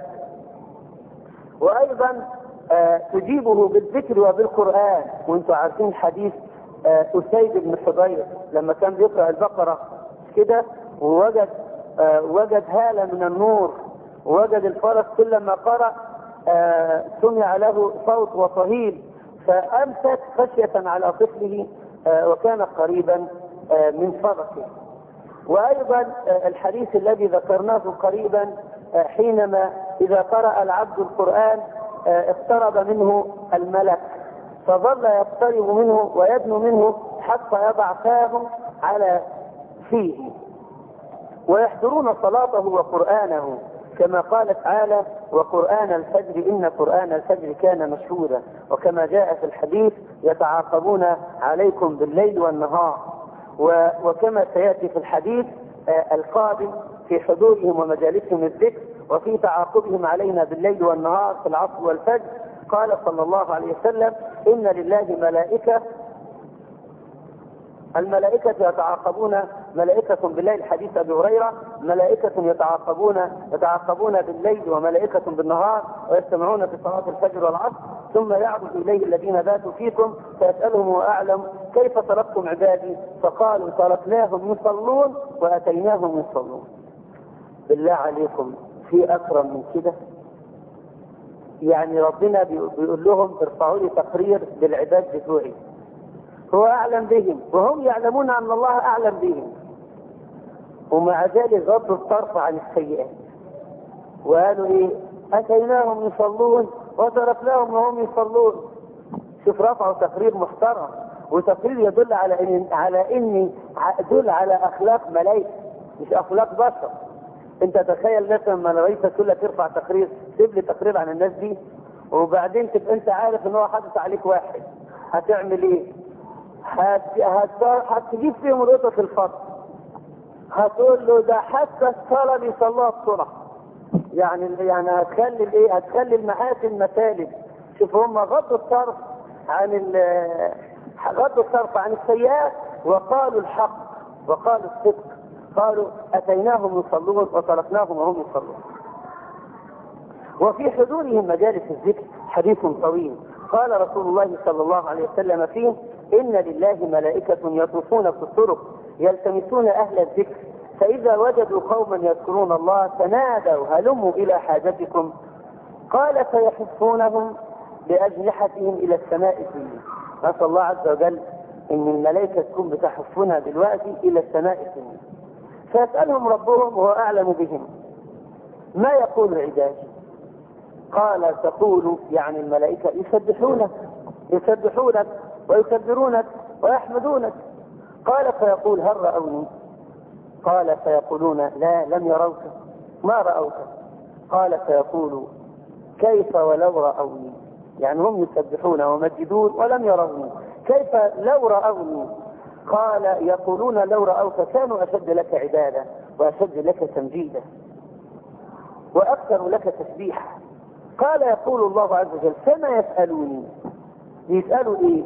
وأيضا تجيبه بالذكر وبالقرآن. وانتم عارفين حديث أسيد بن حضير لما كان بيقرأ البقرة كده ووجد هالة من النور ووجد الفرس كلما قرأ سمع له صوت وصهيل، فأمسك خشية على طفله وكان قريبا من فرسه. وأيضا الحديث الذي ذكرناه قريبا حينما إذا قرأ العبد القرآن اقترب منه الملك فظل يقترب منه ويدنو منه حتى يضع فاه على فيه. ويحضرون صلاته وقرآنه كما قال تعالى وقرآن الفجر إن قرآن الفجر كان مشهودا، وكما جاء في الحديث يتعاقبون عليكم بالليل والنهار. وكما سيأتي في الحديث القادم في حضورهم ومجالسهم الذكر وفي تعاقبهم علينا بالليل والنهار في العصر والفجر. قال صلى الله عليه وسلم إن لله ملائكة، الملائكة يتعاقبون ملائكة بالليل، حديث أبي هريرة ملائكة يتعاقبون بالليل وملائكة بالنهار ويجتمعون في صلاة الفجر والعصر ثم يعرض إليه الذين باتوا فيكم فيسألهم وأعلم كيف تركتم عبادي فقالوا تركناهم يصلون وأتيناهم يصلون. بالله عليكم في أكرم من كده؟ يعني ربنا بيقول لهم ارفعوا لي تقرير للعباد بتوعي، هو أعلم بهم وهم يعلمون أن الله أعلم بهم، ومع ذلك غضوا الطرف عن السيئات وقالوا إيه أتيناهم يصلون وتركناهم وهم يصلون. شوف رفعوا تقرير محترم وتقرير يدل يدل على أخلاق ملائكة مش أخلاق بشر. أنت تخيل مثلا لما رئيسك كلها ترفع تقرير، سيب لي تقرير عن الناس دي وبعدين تبقى أنت عارف إن هو حدث عليك واحد، هتعمل إيه؟ هتجيب فيهم رؤية الفضل، هتقول له ده حتى الصلاة بيصلوها بسرعة. يعني هتخلي المحاسن مثالب. شوف هم غضوا الطرف عن السيئات وقالوا الحق وقالوا الصدق، قالوا أتيناهم يصلون وتركناهم وهم يصلون. وفي حضورهم مجالس الذكر حديث طويل قال رسول الله صلى الله عليه وسلم فيه إن لله ملائكة يطوفون في الطرق يلتمسون أهل الذكر فإذا وجدوا قوما يذكرون الله تنادوا هلموا إلى حاجتكم، قال فيحفونهم بأجنحتهم إلى السماء الدنيا. نسأل الله عز وجل إن الملائكة تكون بتحفنا دلوقتي إلى السماء الدنيا. فيسألهم ربهم وهو أعلم بهم ما يقول العباد؟ قال تقول يعني الملائكة يسبحونك ويكبرونك ويحمدونك. قال فيقول هل رأوني؟ قال فيقولون لا لم يروك ما رأوك. قال فيقول كيف ولو رأوني؟ يعني هم يسبحون ومجدون ولم يروني، كيف لو رأوني؟ قال يقولون لو رأوك كانوا أشد لك عبادة وأشد لك تمجيدا وأكثر لك تسبيحا. قال يقول الله عز وجل فما يسألوني؟ يسألوا إيه؟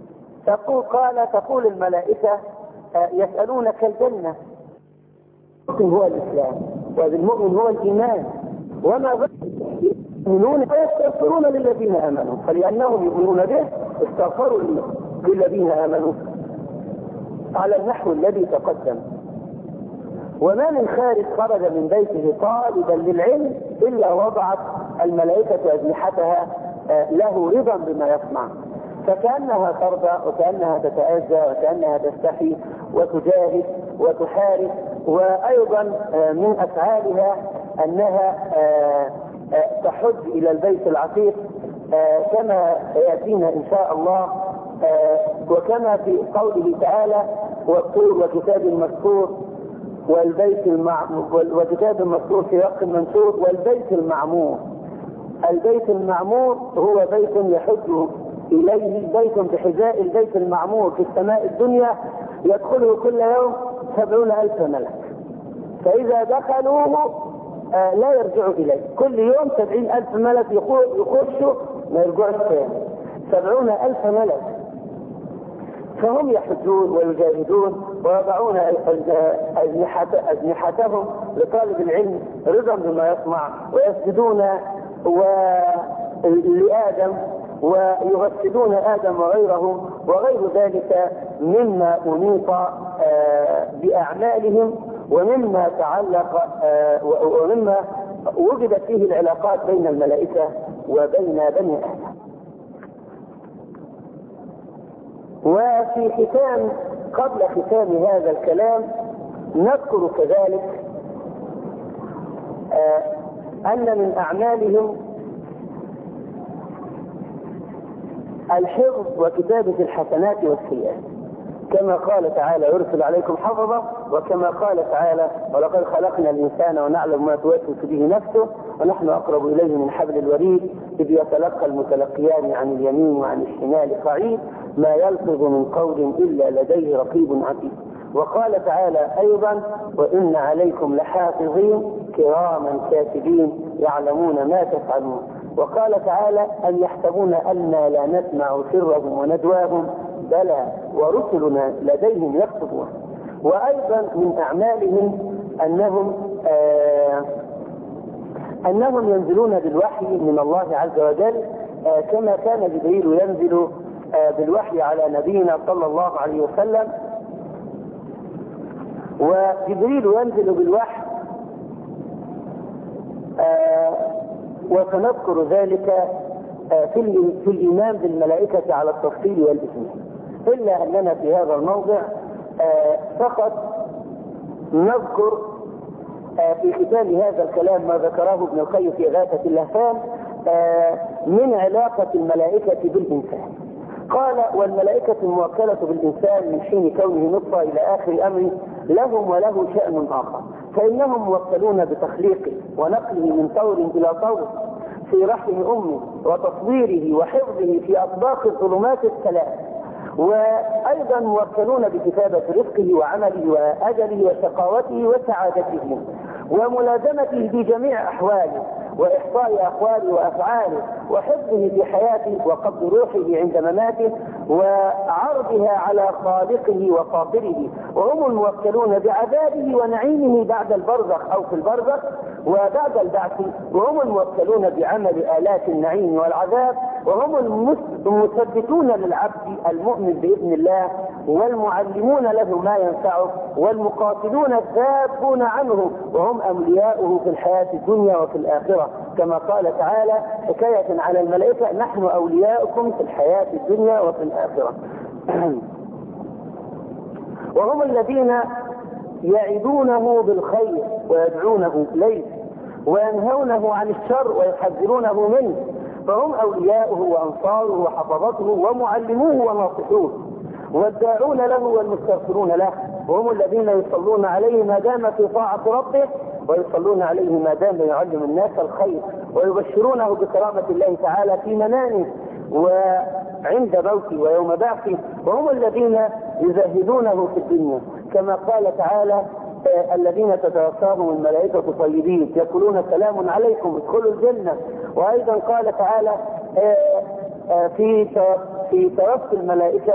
تقول الملائكة يسألونك الجنة، هو الإسلام والمؤمن هو الإيمان وما يؤمنون فيستغفرون للذين آمنوا، فلأنهم يؤمنون به استغفروا للذين آمنوا على النحو الذي تقدم. وما من خارج خرج من بيته طالبا للعلم إلا وضعت الملائكة أجنحتها له رضا بما يصنع، فكأنها ترضى وكأنها تتأذى وكأنها تستحي وتجاهد وتحارب. وأيضا من أفعالها أنها تحج إلى البيت العتيق كما يأتينا إن شاء الله، وكما في قوله تعالى والطور وكتاب مسطور والبيت وكتاب مسطور في وقت منشور والبيت المعمور. البيت المعمور هو بيت يحج إليه، بيت بحذاء البيت المعمور في السماء الدنيا يدخله كل يوم 70,000 ملك، فإذا دخلوه لا يرجعوا إليه، كل يوم 70,000 ملك يخشوا ما يرجعوا ثاني، 70,000 ملك. فهم يحجون ويجاهدون ويضعون أجنحتهم لطالب العلم رضا بما يصنع، ويسجدون لآدم ويغسلون آدم وغيره وغير ذلك مما أنيط بأعمالهم ومما تعلق ومما وجدت فيه العلاقات بين الملائكة وبين بني آدم. وفي ختام قبل ختام هذا الكلام نذكر كذلك أن من أعمالهم الحفظ وكتابة الحسنات والسيئات، كما قال تعالى يرسل عليكم حفظا، وكما قال تعالى ولقد خلقنا الإنسان ونعلم ما توسوس به نفسه ونحن أقرب إليه من حبل الوريد إذ يتلقى المتلقيان عن اليمين وعن الشمال قعيد ما يلفظ من قول إلا لديه رقيب عتيد. وقال تعالى أيضا وإن عليكم لحافظين كراما كاتبين يعلمون ما تفعلون. وقال تعالى أن يحسبون أننا لا نسمع سرهم ونجواهم بلى ورسلنا لديهم يكتبون. وأيضا من أعمالهم أنهم ينزلون بالوحي من الله عز وجل كما كان جبريل ينزل بالوحي على نبينا صلى الله عليه وسلم. وجبريل ينزل بالوحي وسنذكر ذلك في الإيمان بالملائكة على التفصيل والإثنين، إلا أننا في هذا الموضع فقط نذكر في ختام هذا الكلام ما ذكره ابن القيم في إغاثة اللهفان من علاقة الملائكة بالإنسان. قال والملائكة الموكلة بالإنسان من حين كونه نطفة إلى آخر أمره لهم وله شأن آخر، فإنهم موكلون بتخليقه ونقله من طور إلى طور في رحم أمه وتصويره وحفظه في أطباق الظلمات الثلاث، وأيضا موكلون بكتابة رزقه وعمله وأجله وشقاوته وسعادته وملازمته في جميع أحواله وإحصاء أقواله وأفعاله وحفظه في حياته وقبض روحه عند مماته وعرضها على خالقه وفاطره، وهم الموكلون بعذابه ونعيمه بعد البرزخ أو في البرزخ وبعد البعث، وهم الموكلون بعمل آلات النعيم والعذاب، وهم المثبتون للعبد المؤمن بإذن الله والمعلمون له ما ينفعه والمقاتلون الذابون عنه، وهم أولياؤه في الحياة الدنيا وفي الآخرة، كما قال تعالى حكاية على الملائكة نحن أولياؤكم في الحياة الدنيا وفي الآخرة. وهم الذين يعدونه بالخير ويدعونه إليه وينهونه عن الشر ويحذرونه منه، فهم أولياؤه وأنصاره وحفظته ومعلموه وناصحوه والداعون له والمستغفرون له، وهم الذين يصلون عليه ما دام في طاعة ربه ويصلون عليه ما دام يعلم الناس الخير ويبشرونه بكرامة الله تعالى في منامه وعند موته ويوم بعثه، وهم الذين يزهدونه في الدنيا كما قال تعالى الذين تتوفاهم الملائكة طيبين يقولون سلام عليكم ادخلوا الجنة. وأيضا قال تعالى في توفي الملائكة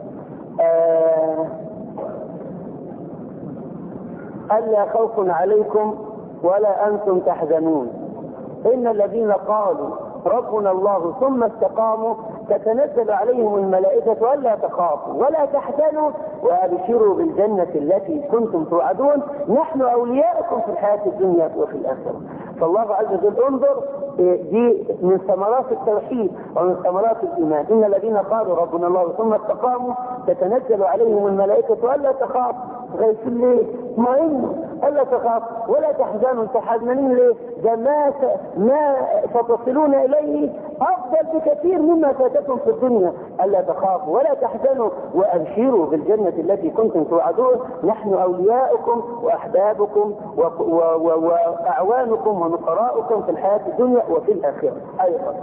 ألا خوف عليكم ولا أنتم تحزنون إن الذين قالوا ربنا الله ثم استقاموا تتنزل عليهم الملائكة ألا تخافوا ولا تحزنوا وأبشروا بالجنة التي كنتم توعدون نحن أولياؤكم في الحياة الدنيا وفي الآخرة. فالله عز وجل انظر دي من ثمرات التوحيد ومن ثمرات الإيمان. إن الذين قالوا ربنا الله ثم استقاموا تتنزل عليهم الملائكة ألا تخافوا غير ليه اطمئنوا ألا تخاف ولا تحزنوا تحزنين ليه ده ما ستصلون إليه أفضل بكثير مما فاتكم في الدنيا ألا تخافوا ولا تحزنوا وأبشروا بالجنة التي كنتم توعدون نحن أولياؤكم وأحبابكم وأعوانكم ونصراؤكم في الحياة الدنيا وفي الآخرة أيضا.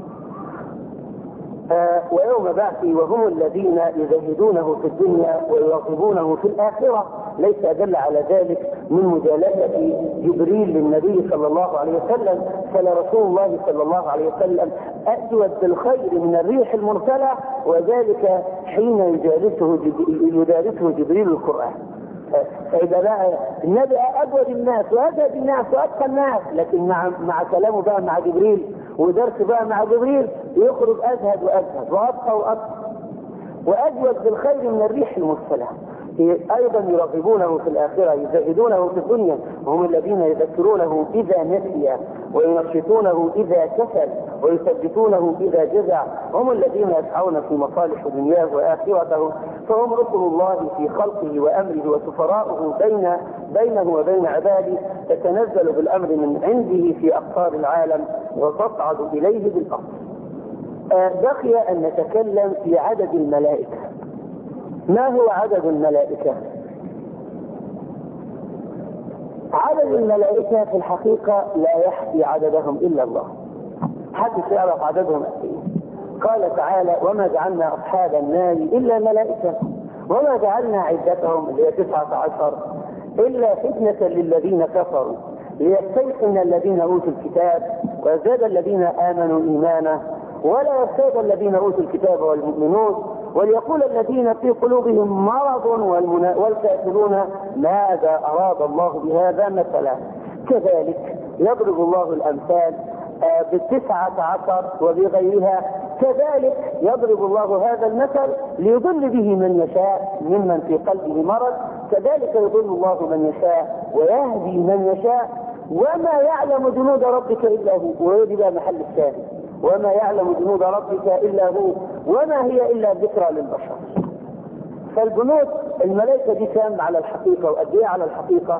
ويوم بعثه وهم الذين يزهدونه في الدنيا ويرغبونه في الآخرة ليس أدل على ذلك من مجالسة جبريل للنبي صلى الله عليه وسلم، فلرسول الله صلى الله عليه وسلم أجود بالخير من الريح المرسلة وذلك حين يدارسه جبريل القرآن. فإذا بقى النبي أجود الناس وأجود الناس وأتقى الناس، لكن مع كلامه بقى مع جبريل ودرس بقى مع جبريل يخرج أزهد وأزهد وأتقى وأتقى وأجود بالخير من الريح المرسلة. أيضا يرغبونه في الآخرة يزهدونه في الدنيا وهم الذين يذكرونه إذا نسي وينشطونه إذا كسل ويثبتونه إذا جزع، هم الذين يسعون في مصالح دنياه وآخرته، فهم رسل الله في خلقه وأمره وسفراؤه بينه وبين عباده تتنزل بالأمر من عنده في أقطار العالم وتصعد إليه بالأرض. بقي أن نتكلم في عدد الملائكة. ما هو عدد الملائكة؟ عدد الملائكة في الحقيقة لا يحصي عددهم إلا الله، حدث يعرف عددهم أكيد. قال تعالى وما جعلنا أصحاب النار إلا ملائكة وما جعلنا عدتهم اللي هي 19 إلا فتنة للذين كفروا ليستيقن الذين أوتوا الكتاب ويزداد الذين آمنوا إيمانا ولا يرتاب الذين أوتوا الكتاب والمؤمنون وليقول الذين في قلوبهم مرض والكافرون ماذا أراد الله بهذا مثلا. كذلك يضرب الله الأمثال ب19 وبغيرها، كذلك يضرب الله هذا المثل ليضل به من يشاء ممن في قلبه مرض، كذلك يضل الله من يشاء ويهدي من يشاء وما يعلم جنود ربك إلا هو. ويجب محل الثاني وما يعلم جنود ربك إلا هو وما هي إلا ذكرى للبشر. فالجنود الملائكة دي كام على الحقيقة وقد ايه على الحقيقة؟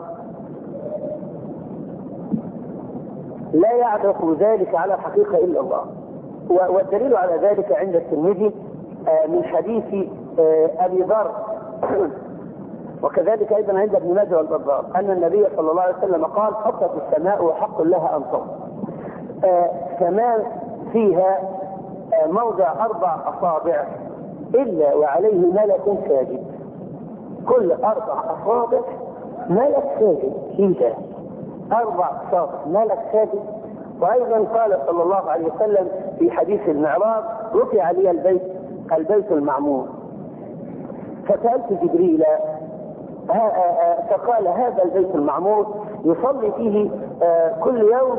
لا يعرف ذلك على الحقيقة إلا الله. والدليل على ذلك عند الترمذي من حديث أبي ذر وكذلك أيضا عند ابن ماجه والبزار أن النبي صلى الله عليه وسلم قال حطت السماء وحق لها أن تطل. سماء فيها موضع 4 أصابع إلا وعليه ملك ساجد، كل 4 أصابع ملك ساجد فيها 4 أصابع ملك ساجد. وأيضا قال صلى الله عليه وسلم في حديث المعراج رفع لي البيت المعمور فسألت جبريل فقال هذا البيت المعمور يصلي فيه كل يوم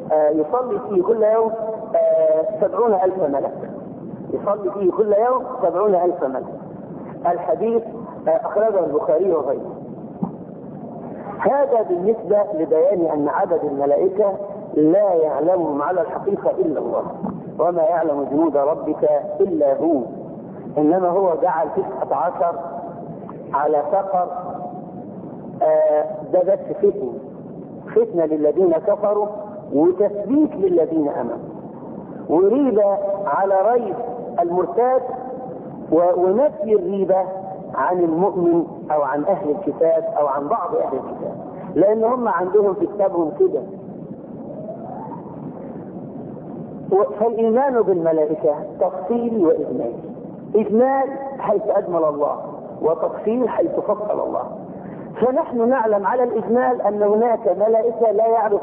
70,000 ملك، يصلي فيه كل يوم 70,000 ملك. الحديث أخرجه البخاري وغيره. هذا بالنسبة لبيان أن عدد الملائكة لا يعلمهم على الحقيقة إلا الله وما يعلم جنود ربك إلا هو، إنما هو جعل 19 على سفر ده بس فتنة للذين كفروا وتثبيت للذين امنوا، وريبة على ريب المرتاد ونفي الريبة عن المؤمن او عن اهل الكتاب او عن بعض اهل الكتاب، لان هم عندهم في كتابهم كده. فالايمان بالملائكة تفصيل واجمال، اجمال حيث اجمل الله وتفصيل حيث فصل الله. فنحن نعلم على الاجمال ان هناك ملائكة لا يعرف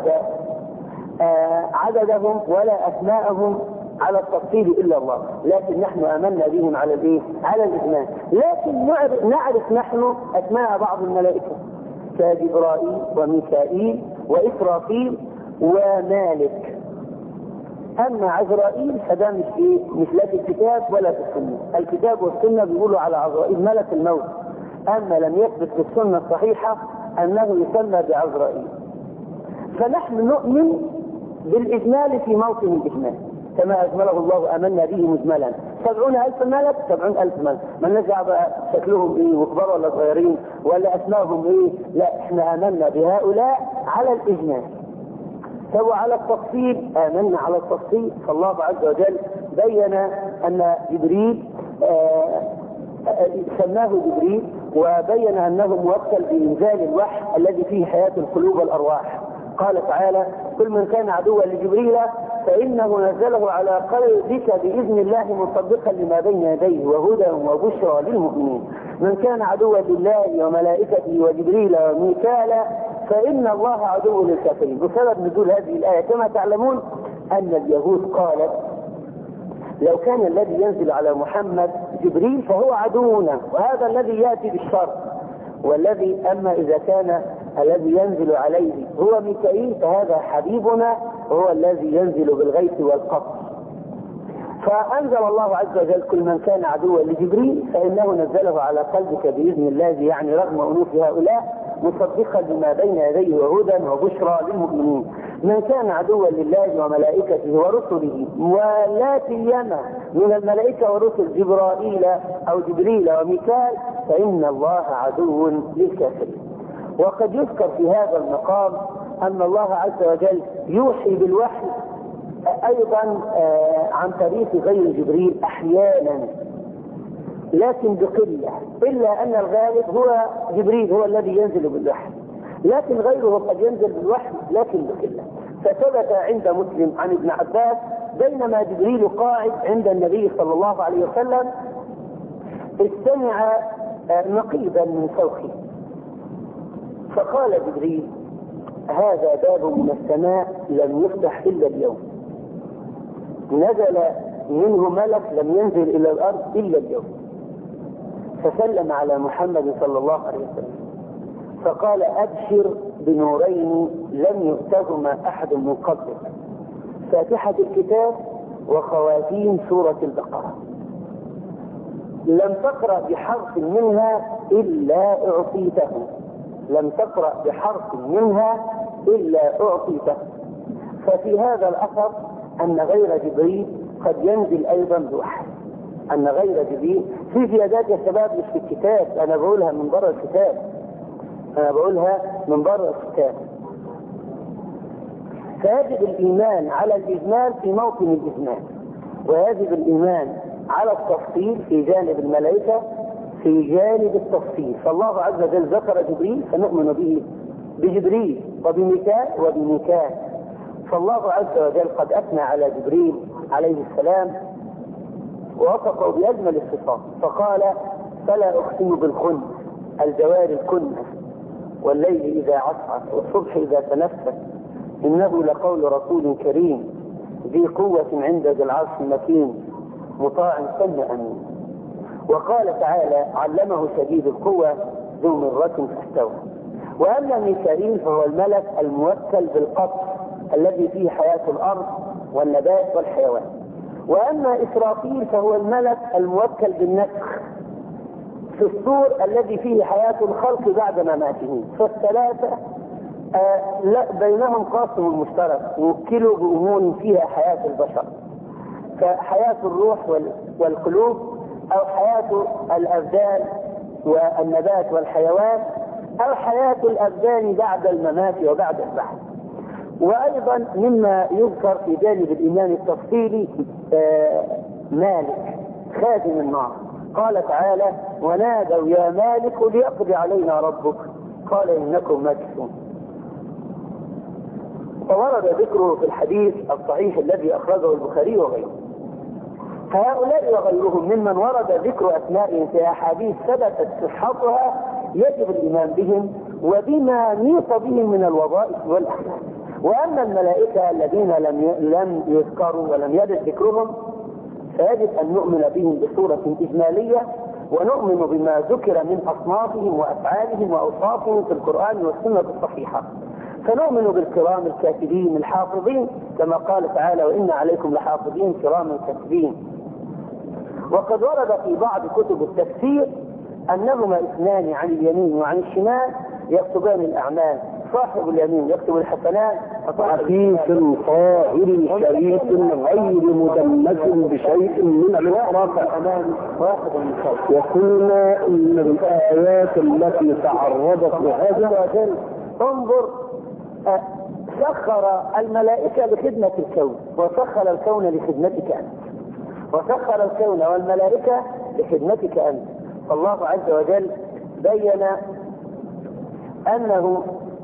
عددهم ولا اسماءهم على التفصيل الا الله، لكن نحن امنا بهم على الايه؟ على الاجمال. لكن نعرف نحن اسماء بعض الملائكة كجبرائيل وميكائيل واسرافيل ومالك. اما عزرائيل فده مش لا في الكتاب ولا في السنه، الكتاب والسنه بيقولوا على عزرائيل ملك الموت، اما لم يثبت في السنه الصحيحه انه يسمى بعزرائيل. فنحن نؤمن بالاجمال في موطن الاجمال كما اجمله الله، امنا به مجملا. 70,000 ملك 70,000 ملك، ما نرجع بقى شكلهم ايه وكبار ولا صغيرين ولا اسمائهم ايه، لا احنا امنا بهؤلاء على الاجمال. وعلى التفصيل آمنا على التفصيل، فالله عز وجل بين أن جبريل سماه جبريل، وبين أنه موكل بإنزال الوحي الذي فيه حياة القلوب والأرواح. قال تعالى: كل من كان عدوا لجبريل فإنه نزله على قلبك بإذن الله مصدقا لما بين يديه وهدى وبشرى للمؤمنين. من كان عدوا لله وملائكته وجبريل وميكال فإن الله عدو للكافرين. بسبب نزول هذه الآية كما تعلمون أن اليهود قالت: لو كان الذي ينزل على محمد جبريل فهو عدونا، وهذا الذي يأتي بالشر، والذي أما إذا كان الذي ينزل عليه هو ميكائيل فهذا حبيبنا وهو الذي ينزل بالغيث والقطر. فأنزل الله عز وجل: كل من كان عدوا لجبريل فإنه نزله على قلبك بإذن الله، يعني رغم أنوف هؤلاء مصدقا لما بين يديه وهدى وبشرى للمؤمنين. من كان عدوا لله وملائكته ورسله، ولا سيما من الملائكة ورسل جبرائيل أو جبريل وميكال، فإن الله عدو للكافرين. وقد يذكر في هذا المقام أن الله عز وجل يوحي بالوحي أيضا عن طريق غير جبريل أحيانا، لكن بقلة، إلا أن الغالب هو جبريل هو الذي ينزل بالوحي، لكن غيره قد ينزل بالوحي لكن بقلة. فثبت عند مسلم عن ابن عباس: بينما جبريل قاعد عند النبي صلى الله عليه وسلم استمع نقيبا من صوته، فقال جبريل: هذا باب من السماء لم يفتح إلا اليوم، نزل منه ملك لم ينزل إلى الأرض إلا اليوم. فسلم على محمد صلى الله عليه وسلم فقال: أبشر بنورين لم يؤتهما أحد من قبلك، فاتحة الكتاب وخواتيم سورة البقرة، لم تقرأ بحرف منها إلا أعطيته، لم تقرأ بحرف منها إلا أعطيته. ففي هذا الأثر أن غير جبريل قد ينزل أيضا بوحي، أن غير جبريل في زيادات يا شباب مش في الكتاب، أنا بقولها من بره الكتاب، أنا بقولها من بره الكتاب. فيجب الإيمان على الإجمال في موطن الإجمال، ويجب الإيمان على التفصيل في جانب الملائكة في جانب التفصيل. فالله عز وجل ذكر جبريل فنؤمن به بجبريل وبميكال وبميكال. فالله عز وجل قد أثنى على جبريل عليه السلام ووصفه بأجمل الصفات، فقال: فلا أقسم بالخنس الجوار الكنس والليل إذا عسعس والصبح إذا تنفس إنه لقول رسول كريم ذي قوة عند ذي العرش مكين مطاع ثم أمين. وقال تعالى: علمه شديد القوة ذو مرة فاستوى. وأما ميكائيل فهو الملك الموكل بالقطر الذي فيه حياة الأرض والنبات والحيوان. وأما إسرافيل فهو الملك الموكل بالنفخ في الصور الذي فيه حياة الخلق بعد مماتهم. فالثلاثة لا بينهم قاسم مشترك، وكلوا بأمور فيها حياة البشر، فحياة الروح والقلوب أو حياة الأبدان والنبات والحيوان أو حياة الأبدان بعد الممات وبعد البعث. وأيضا مما يذكر في جانب الإيمان التفصيلي مالك خازن النار، قال تعالى: ونادوا يا مالك ليقضي علينا ربك قال إنكم ماكثون. وورد ذكره في الحديث الصحيح الذي أخرجه البخاري وغيره. فهؤلاء وغيرهم ممن ورد ذكر أسمائهم في أحاديث ثبتت صحتها يجب الإيمان بهم وبما نيط بهم من الوظائف والأخلاق. وأما الملائكة الذين لم يذكروا ولم يرد ذكرهم فيجب أن نؤمن بهم بصورة إجمالية، ونؤمن بما ذكر من أصنافهم وأفعالهم وأوصافهم في القرآن والسنة الصحيحة. فنؤمن بالكرام الكاتبين الحافظين كما قال تعالى: وإن عليكم لحافظين كراما كاتبين. وقد ورد في بعض كتب التفسير أنهما اثنان عن اليمين وعن الشمال يكتبان الأعمال، صاحب اليمين يكتب الحسنات، عفيف طاهر شريف غير مدمس بشيء من الإسراف أمام واحد من خلق. وقلنا إن الآيات التي تعرضت لهذا انظر، سخر الملائكة لخدمة الكون وسخر الكون لخدمتك أنت، وسخر الكون والملائكة لخدمتك أنت. الله عز وجل بين أنه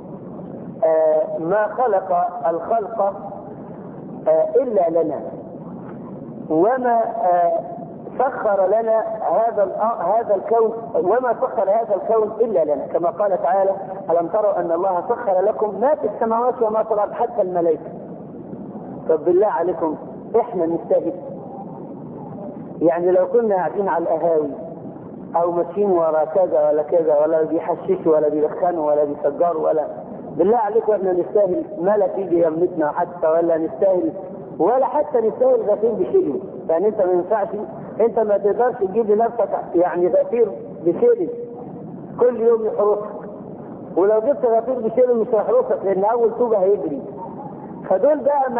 ما خلق الخلق إلا لنا، وما سخر لنا هذا الكون، وما سخر هذا الكون إلا لنا، كما قال تعالى: ألم تروا أن الله سخر لكم ما في السماوات وما في الأرض حتى الملائكة. طب بالله عليكم إحنا نستهد؟ يعني لو كنا قاعدين على القهاوي أو ماشيين ورا كذا ولا كذا، ولا بيحششوا ولا بيدخنوا ولا بيسجروا، ولا بالله عليكم احنا نستاهل ملك يجي يمتنا حتى، ولا نستاهل، ولا حتى نستاهل غفير بشيء؟ يعني انت ما ينفعش، انت ما تقدرش تجيب لنفسك يعني غفير بشيء كل يوم يحرسك، ولو جبت غفير بشيء مش هيحرسك لان اول توبه هيجري. فدول بقى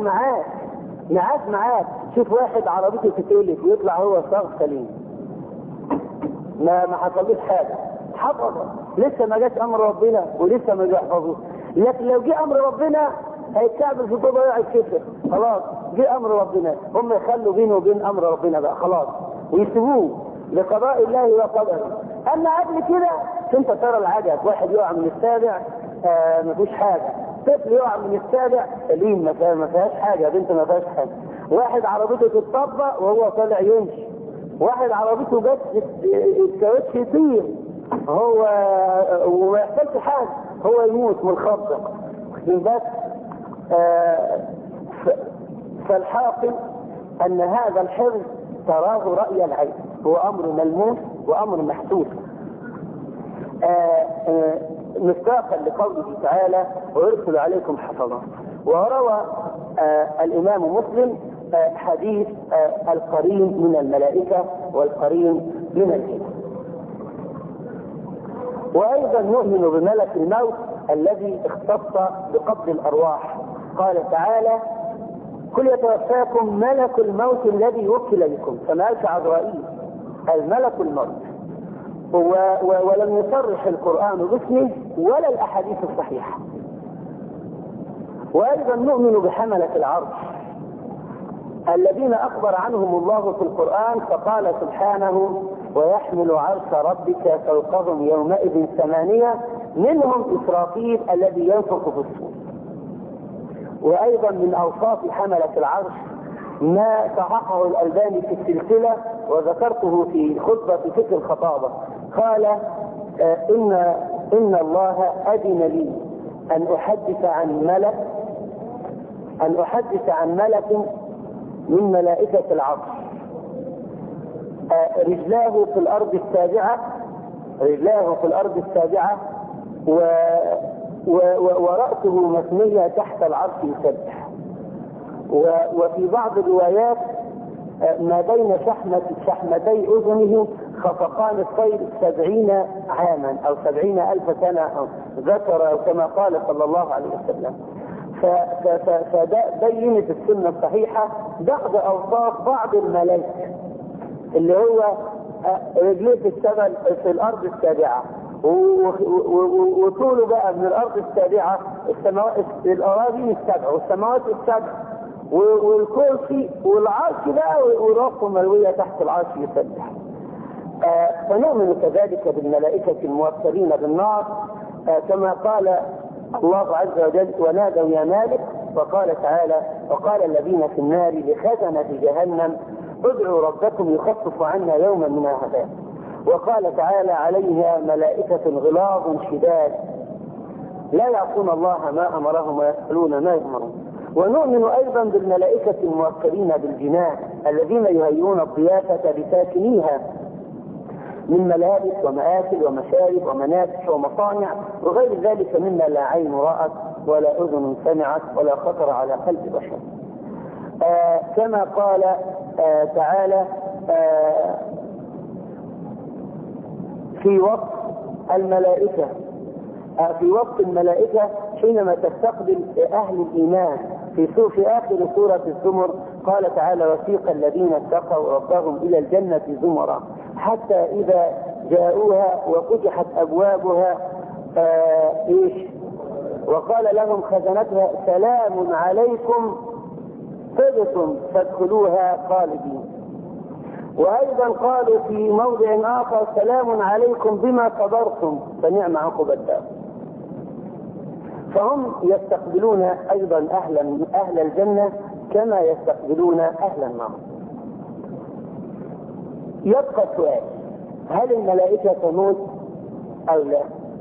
معاك. شوف واحد عربيته تتقلب ويطلع هو صاغ سليم، ما حصلوش حاجه، حفظ، لسه ما جاش امر ربنا ولسه ما يحفظوه. لكن لو جه امر ربنا هيتكعبل في طوبه ويقعد كفر، خلاص جه امر ربنا، هم يخلوا بينه وبين امر ربنا بقى خلاص ويسيبوه لقضاء الله وقدره. اما قبل كده انت ترى العجب، واحد يقع من السابع ما فيش حاجه، طفل يقع من السابع سليم ما فيهاش حاجه، بنت ما فيهاش حاجه، واحد عربيته تتطبق وهو طالع يمشي، واحد عربيته بس الكاوتش يطير هو وما يحصلش حاجه، هو يموت من الخبطه بس. فالحاصل ان هذا الحفظ تراه رأي العين، هو امر ملموس وامر محسوس، مصداقا لقوله تعالى: ويرسل عليكم حفظا. وروى الامام مسلم حديث القرين من الملائكة والقرين من الجن. وأيضا نؤمن بملك الموت الذي اختص بقبض الأرواح، قال تعالى: كل يتوفاكم ملك الموت الذي وكل بكم، فما قالش عزرائيل، الملك الموت. ولم يصرح القرآن باسمه ولا الأحاديث الصحيحة. وأيضا نؤمن بحملة العرش الذين أخبر عنهم الله في القرآن، فقال سبحانه: ويحمل عرش ربك فوقهم يومئذ 8 منهم إسرافيل الذي ينفخ في الصور. وأيضا من أوصاف حملة العرش ما صححه الألباني في السلسلة وذكرته في خطبة في فقه الخطابة، قال: إن الله أذن لي أن أحدث عن ملك من ملائكة العرش، رجلاه في الأرض السابعة ورأسه مثنية تحت العرش يسبح. وفي بعض الروايات ما بين شحمتي أذنه خفقان الطير 70 عاما أو 70,000 سنة، ذكر كما قال صلى الله عليه وسلم. فبينت السنة الصحيحة بعض أوصاف بعض الملائكة اللي هو رجليه في الأرض السابعة وطوله بقى من الارض السابعه الاراضي السبع والسماوات السبع والكرسي والعرش بقى وراسه ملويه تحت العرش يسبح. فنؤمن كذلك بالملائكه الموكلين بالنار، كما قال الله عز وجل ونادوا يا مالك، وقال تعالى وقال الذين في النار لخزنة جهنم ادعوا ربكم يخفف عنا يوما من العذاب. وقال تعالى عليها ملائكة غلاظ شداد لا يعصون الله ما أمرهم ويفعلون ما يؤمرون. ونؤمن أيضا بالملائكة الموكلين بالجنان الذين يهيئون الضيافة لساكنيها من ملابس ومآكل ومشارب ومنافع ومصانع وغير ذلك مما لا عين رأت ولا أذن سمعت ولا خطر على قلب بشر. كما قال تعالى في وصف الملائكة في وصف الملائكة حينما تستقبل أهل الإيمان في آخر سورة الزمر قال تعالى وسيق الذين اتقوا ربهم إلى الجنة زمرا حتى إذا جاءوها وفتحت أبوابها وقال لهم خزنتها سلام عليكم طبتم فادخلوها خالدين. وأيضا قالوا في موضع آخر سلام عليكم بما صبرتم فنعم عقبى الدار. فهم يستقبلون أيضا أهل الجنة كما يستقبلون أهل النار. يبقى السؤال هل الملائكة تموت أو لا؟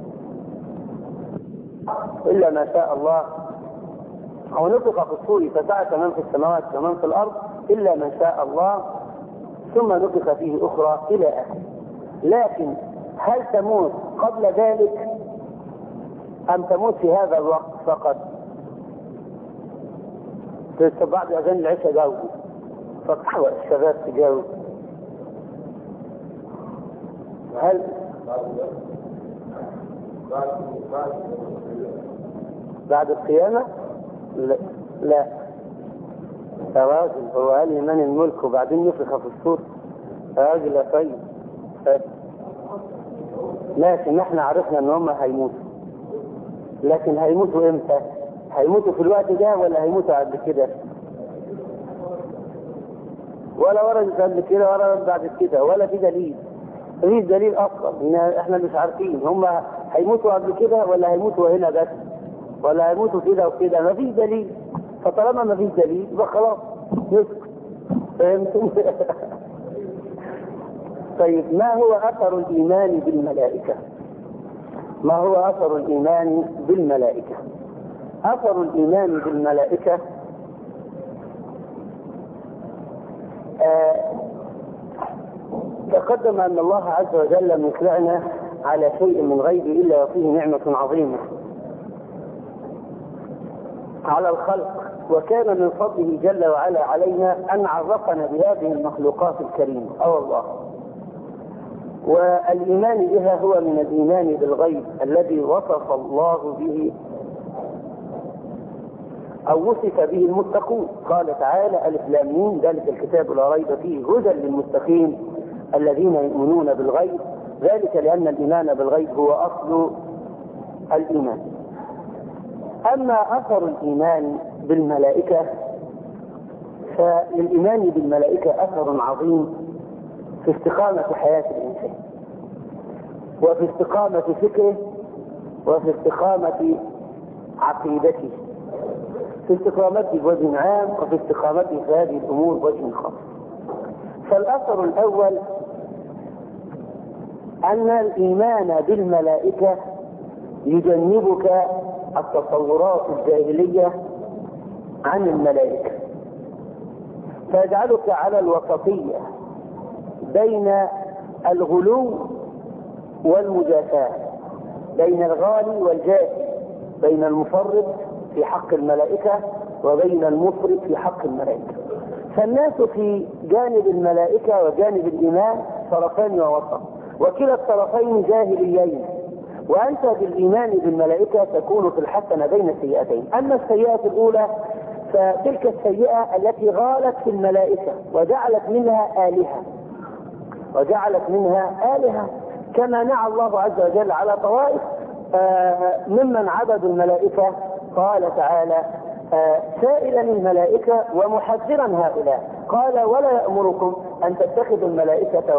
إلا ما شاء الله، أو نفخ في الصور فسعة من في السماوات ومن في الأرض إلا من شاء الله ثم نفخ فيه أخرى إلى آخر. لكن هل تموت قبل ذلك أم تموت في هذا الوقت فقط؟ بعد أذان العشاء جاوب فقحوة الشباب تجاوب. هل بعد القيامة؟ لا يا راجل، هو قال لمن الملك وبعدين يفرخ في الصور يا راجل يا طيب. لكن احنا عرفنا ان هم هيموتوا، لكن هيموتوا امتى؟ هيموتوا في الوقت ده ولا هيموتوا قبل كده؟ ولا ورد قبل كده ولا ورد بعد كده ولا في دليل. مفيش دليل اصلا، احنا مش عارفين هم هيموتوا قبل كده ولا هيموتوا هنا بس ولا هيموتوا كده وكده، مفيش دليل. فطالما مفيش دليل يبقى خلاص نسكت. فهمتم؟ طيب ما هو اثر الايمان بالملائكه؟ ما هو اثر الايمان بالملائكه؟ اثر الايمان بالملائكه تقدم ان الله عز وجل لم يطلعنا على شيء من غيبه الا وفيه نعمه عظيمه على الخلق، وكان من فضله جل وعلا علينا ان عرفنا بهذه المخلوقات الكريمه. والله والايمان بها هو من الايمان بالغيب الذي وصف الله به او وصف به المتقون. قال تعالى الف لام ميم ذلك الكتاب لا ريب فيه هدى للمتقين الذين يؤمنون بالغيب، ذلك لان الايمان بالغيب هو اصل الايمان. اما اثر الايمان بالملائكه فللايمان بالملائكه اثر عظيم في استقامه حياه الانسان وفي استقامه فكره وفي استقامه عقيدته، في استقامته بوجه عام وفي استقامته في هذه الامور بوجه خاص. فالاثر الاول ان الايمان بالملائكه يجنبك التصورات الجاهليه عن الملائكه، فيجعلك على الوسطيه بين الغلو والمجافاه، بين الغالي والجافي، بين المفرط في حق الملائكة وبين المفرط في حق الملائكة. فالناس في جانب الملائكة وجانب الإيمان طرفان ووسط، وكلا الطرفين جاهليين. وأنت بالإيمان بالملائكة تكون في الحسنة بين السيئتين. أما السيئة الأولى فتلك السيئة التي غالت في الملائكة وجعلت منها آلهة كما نعى الله عز وجل على طوائف ممن عبدوا الملائكة. قال تعالى سائلا الملائكة ومحذرا هؤلاء، قال ولا يأمركم أن تتخذوا الملائكة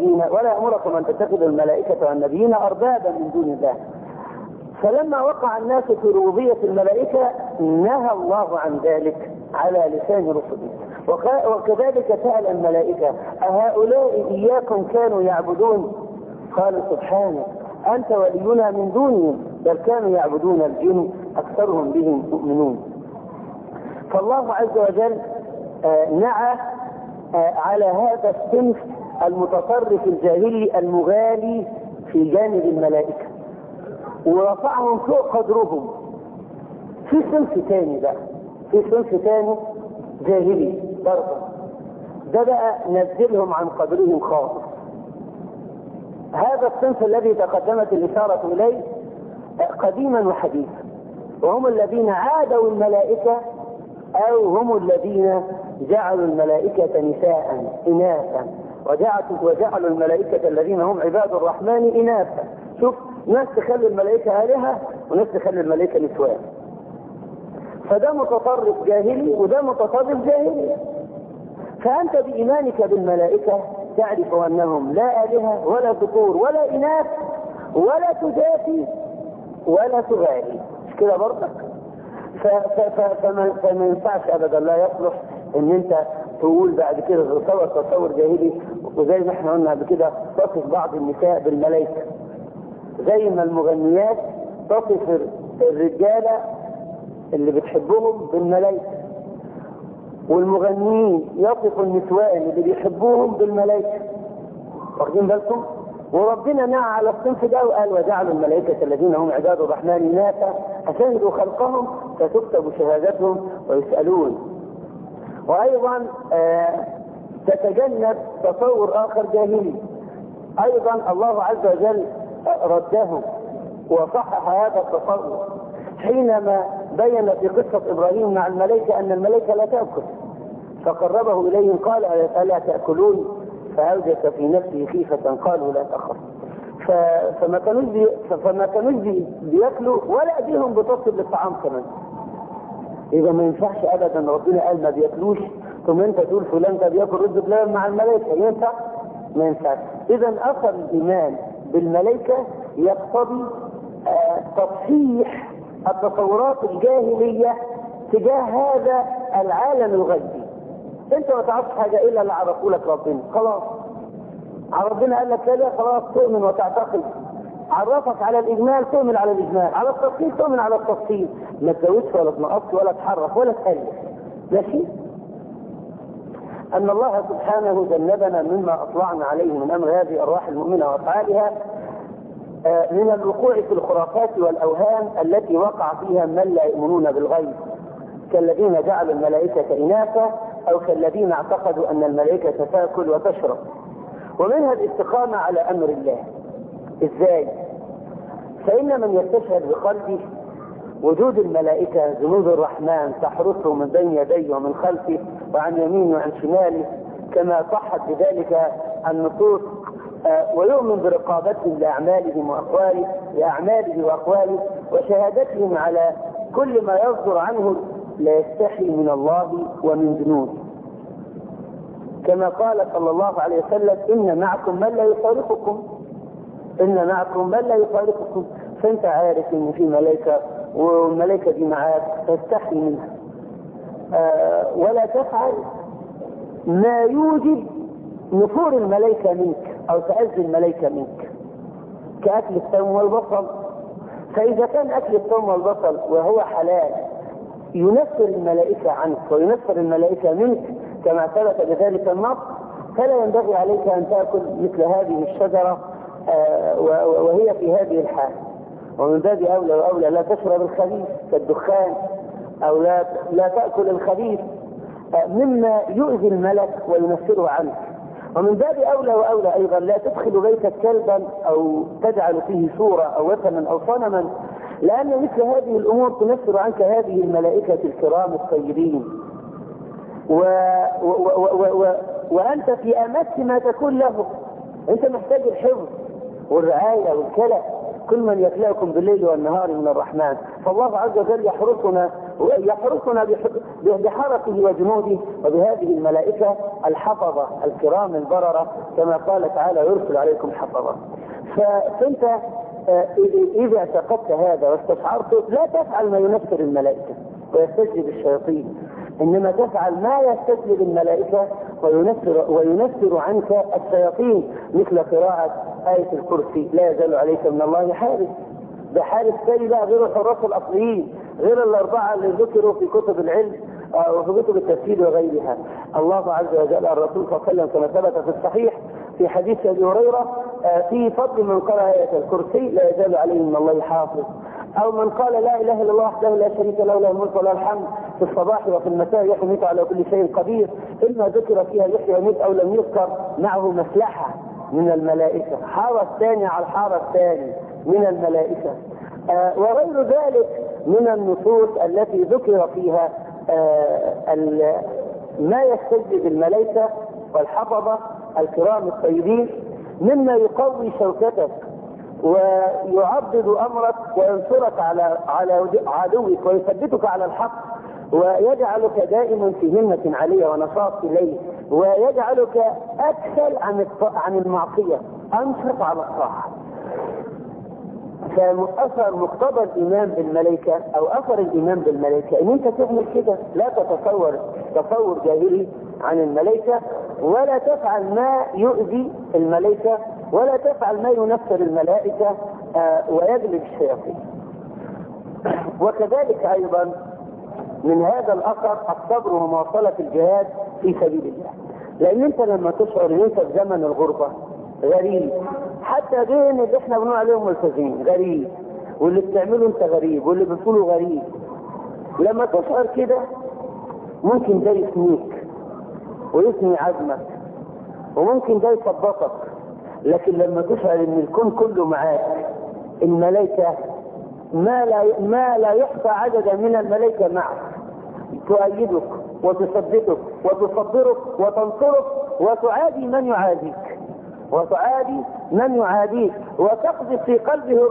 والنبيين أربابا من دون الله. فلما وقع الناس في ربوبية الملائكة نهى الله عن ذلك على لسان رسله. وكذلك سأل الملائكة أهؤلاء إياكم كانوا يعبدون؟ قالوا سبحانك أنت ولينا من دونهم بل كانوا يعبدون الجن أكثرهم بهم مؤمنون. فالله عز وجل نعى على هذا الصنف المتطرف الجاهلي المغالي في جانب الملائكة ورفعهم فوق قدرهم. في صنف ثاني بقى، في صنف ثاني جاهلي برضه، ده بقى نزلهم عن قدرهم خالص. هذا الصنف الذي تقدمت الإشارة إليه قديما وحديثا، وهم الذين عادوا الملائكة أو هم الذين جعلوا الملائكة نساء إناثا وجعلوا الملائكة الذين هم عباد الرحمن إناثا. شوف، ناس تخلي الملائكة آلهة وناس تخلي الملائكة نسوان. فده متطرف جاهلي وده متطرف جاهلي. فأنت بإيمانك بالملائكة تعرف أنهم لا آلهة ولا ذكور ولا إناث ولا تجافي ولا تغالي، مش كده برضك؟ فما ينفعش أبدا، لا يصلح ان انت تقول بعد كده تصور جاهلي، وزي ما احنا قلنا قبل كده تصف بعض النساء بالملائكة، زي ما المغنيات تصف الرجالة اللي بتحبهم بالملائكة، والمغنيين يصفوا النسوان اللي بيحبوهم بالملائكة. واخدين بالكم؟ وربنا نعى على الصنف ده وقال وجعلوا الملائكة الذين هم عباد الرحمن إناثا أشهدوا خلقهم فتكتب شهادتهم ويسألون. وأيضا تتجنب تصور آخر جاهلي، أيضا الله عز وجل رده وصحح هذا التصور حينما بين في قصة إبراهيم مع الملائكة أن الملائكة لا تأكل، فقربه إليهم قال ألا تأكلون؟ فأوجس في نفسه خيفة قالوا لا تخف. فما كانوش بياكلوا ولا أيديهم بتصل للطعام كمان. إذا ما ينفعش أبدا، ربنا قال ما بياكلوش ثم أنت تقول فلان ده بياكل رز بلبن مع الملائكة، ينفع؟ ما ينفعش. إذا أثر الإيمان بالملائكة يقتضي تصحيح التصورات الجاهلية تجاه هذا العالم الغيبي. انت ما تعرفش حاجة الا اللي عرفوا لك ربنا، خلاص. ربنا قال لك كده خلاص تؤمن وتعتقد، عرفك على الاجمال تؤمن على الاجمال، على التفصيل تؤمن على التفصيل، ما تزودش ولا تنقص ولا تحرف ولا تقلل. ماشي؟ ان الله سبحانه جنبنا مما اطلعنا عليه من امر هذه الارواح المؤمنة وافعالها من الوقوع في الخرافات والاوهام التي وقع فيها من لا يؤمنون بالغيب، كالذين جعلوا الملائكة إناثا أو كالذين اعتقدوا أن الملائكة تأكل وتشرب. ومنها الاستقامة على أمر الله. إزاي؟ فإن من يستشهد بقلبه وجود الملائكة جنود الرحمن تحرسه من بين يديه ومن خلفه وعن يمينه وعن شماله كما صحت بذلك النصوص، ويؤمن برقابتهم لأعماله وأقواله وشهادتهم على كل ما يصدر عنه، لا يستحي من الله ومن جنوده، كما قال صلى الله عليه وسلم إن معكم من لا يفارقكم. فانت عارف ان في ملائكة والملائكة دي معاك، تستحي منها ولا تفعل ما يوجب نفور الملائكة منك او تأذي الملائكة منك، كأكل الثوم والبصل. فإذا كان أكل الثوم والبصل وهو حلال ينفر الملائكة عنك وينفر الملائكة منك كما ثبت بذلك النص، فلا ينبغي عليك أن تأكل مثل هذه الشجرة وهي في هذه الحال. ومن باب أولى وأولى لا تشرب الخبيث كالدخان، أو لا تأكل الخبيث مما يؤذي الملك وينفره عنك. ومن باب أولى وأولى أيضا لا تدخل بيتك كلبا أو تجعل فيه صورة أو وثنا أو صنما، لأن مثل هذه الأمور تنفر عنك هذه الملائكة الكرام الطيبين، وأنت في أمس ما تكون له. أنت محتاج الحفظ والرعاية والكلى، كل من يكلأكم بالليل والنهار من الرحمن. فالله عز وجل يحرسنا بحرسه وجنوده وبهذه الملائكة الحفظة الكرام البررة، كما قال تعالى يرسل عليكم حفظة. فأنت إذا اعتقدت هذا واستشعرته لا تفعل ما ينفر الملائكة ويستجلب الشياطين، إنما تفعل ما يستجلب الملائكة وينفر عنك الشياطين، مثل قراءة آية الكرسي لا يزال عليك من الله حارس. ده حارس ثاني بقى غير الحراس الأصليين، غير الأربعة اللي ذكروا في كتب العلم وفي كتب التفسير وغيرها. الله عز وجل الرسول صلى الله عليه وسلم كما ثبت في الصحيح في حديث أبي هريرة في فضل من قرأ آية الكرسي لا يزال عليه من الله حافظ، أو من قال لا إله إلا الله وحده لا شريك له له الملك وله الحمد في الصباح وفي المساء يحيي ويميت على كل شيء قدير، إما ذكر فيها يحيي ويميت أو لم يذكر معه مسلحة من الملائكة، حارس ثاني على الحارس الثاني من الملائكة. وغير ذلك من النصوص التي ذكر فيها ما يستجلب الملائكة والحفظة الكرام الطيبين مما يقوي شوكتك ويعضد أمرك وينصرك على عدوك ويثبتك على الحق ويجعلك دائما في همة عالية ونشاط إليه ويجعلك أكثر عن المعصية أنشط على الطاعة. فأثر مقتضى الإيمان بالملائكة أو أثر الإيمان بالملائكة إن أنت تعمل كده، لا تتصور تصور جاهلي عن الملائكة، ولا تفعل ما يؤذي الملائكة، ولا تفعل ما ينفر الملائكة ويجلب الشياطين. وكذلك أيضا من هذا الأثر الصبر ومواصلة الجهاد في سبيل الله، لأن أنت لما تشعر أن أنت في زمن الغربة غريب، حتى بين اللي احنا بنقول عليهم ملتزمين غريب، واللي بتعمله انت غريب، واللي بتقوله غريب، لما تشعر كده ممكن ده يثنيك ويثني عزمك وممكن ده يثبطك. لكن لما تشعر ان الكون كله معاك، الملائكة ما لا يحصى عددا من الملائكة معك تؤيدك وتثبتك وتصبرك وتنصرك وتعادي من يعاديك وتقذف في قلبه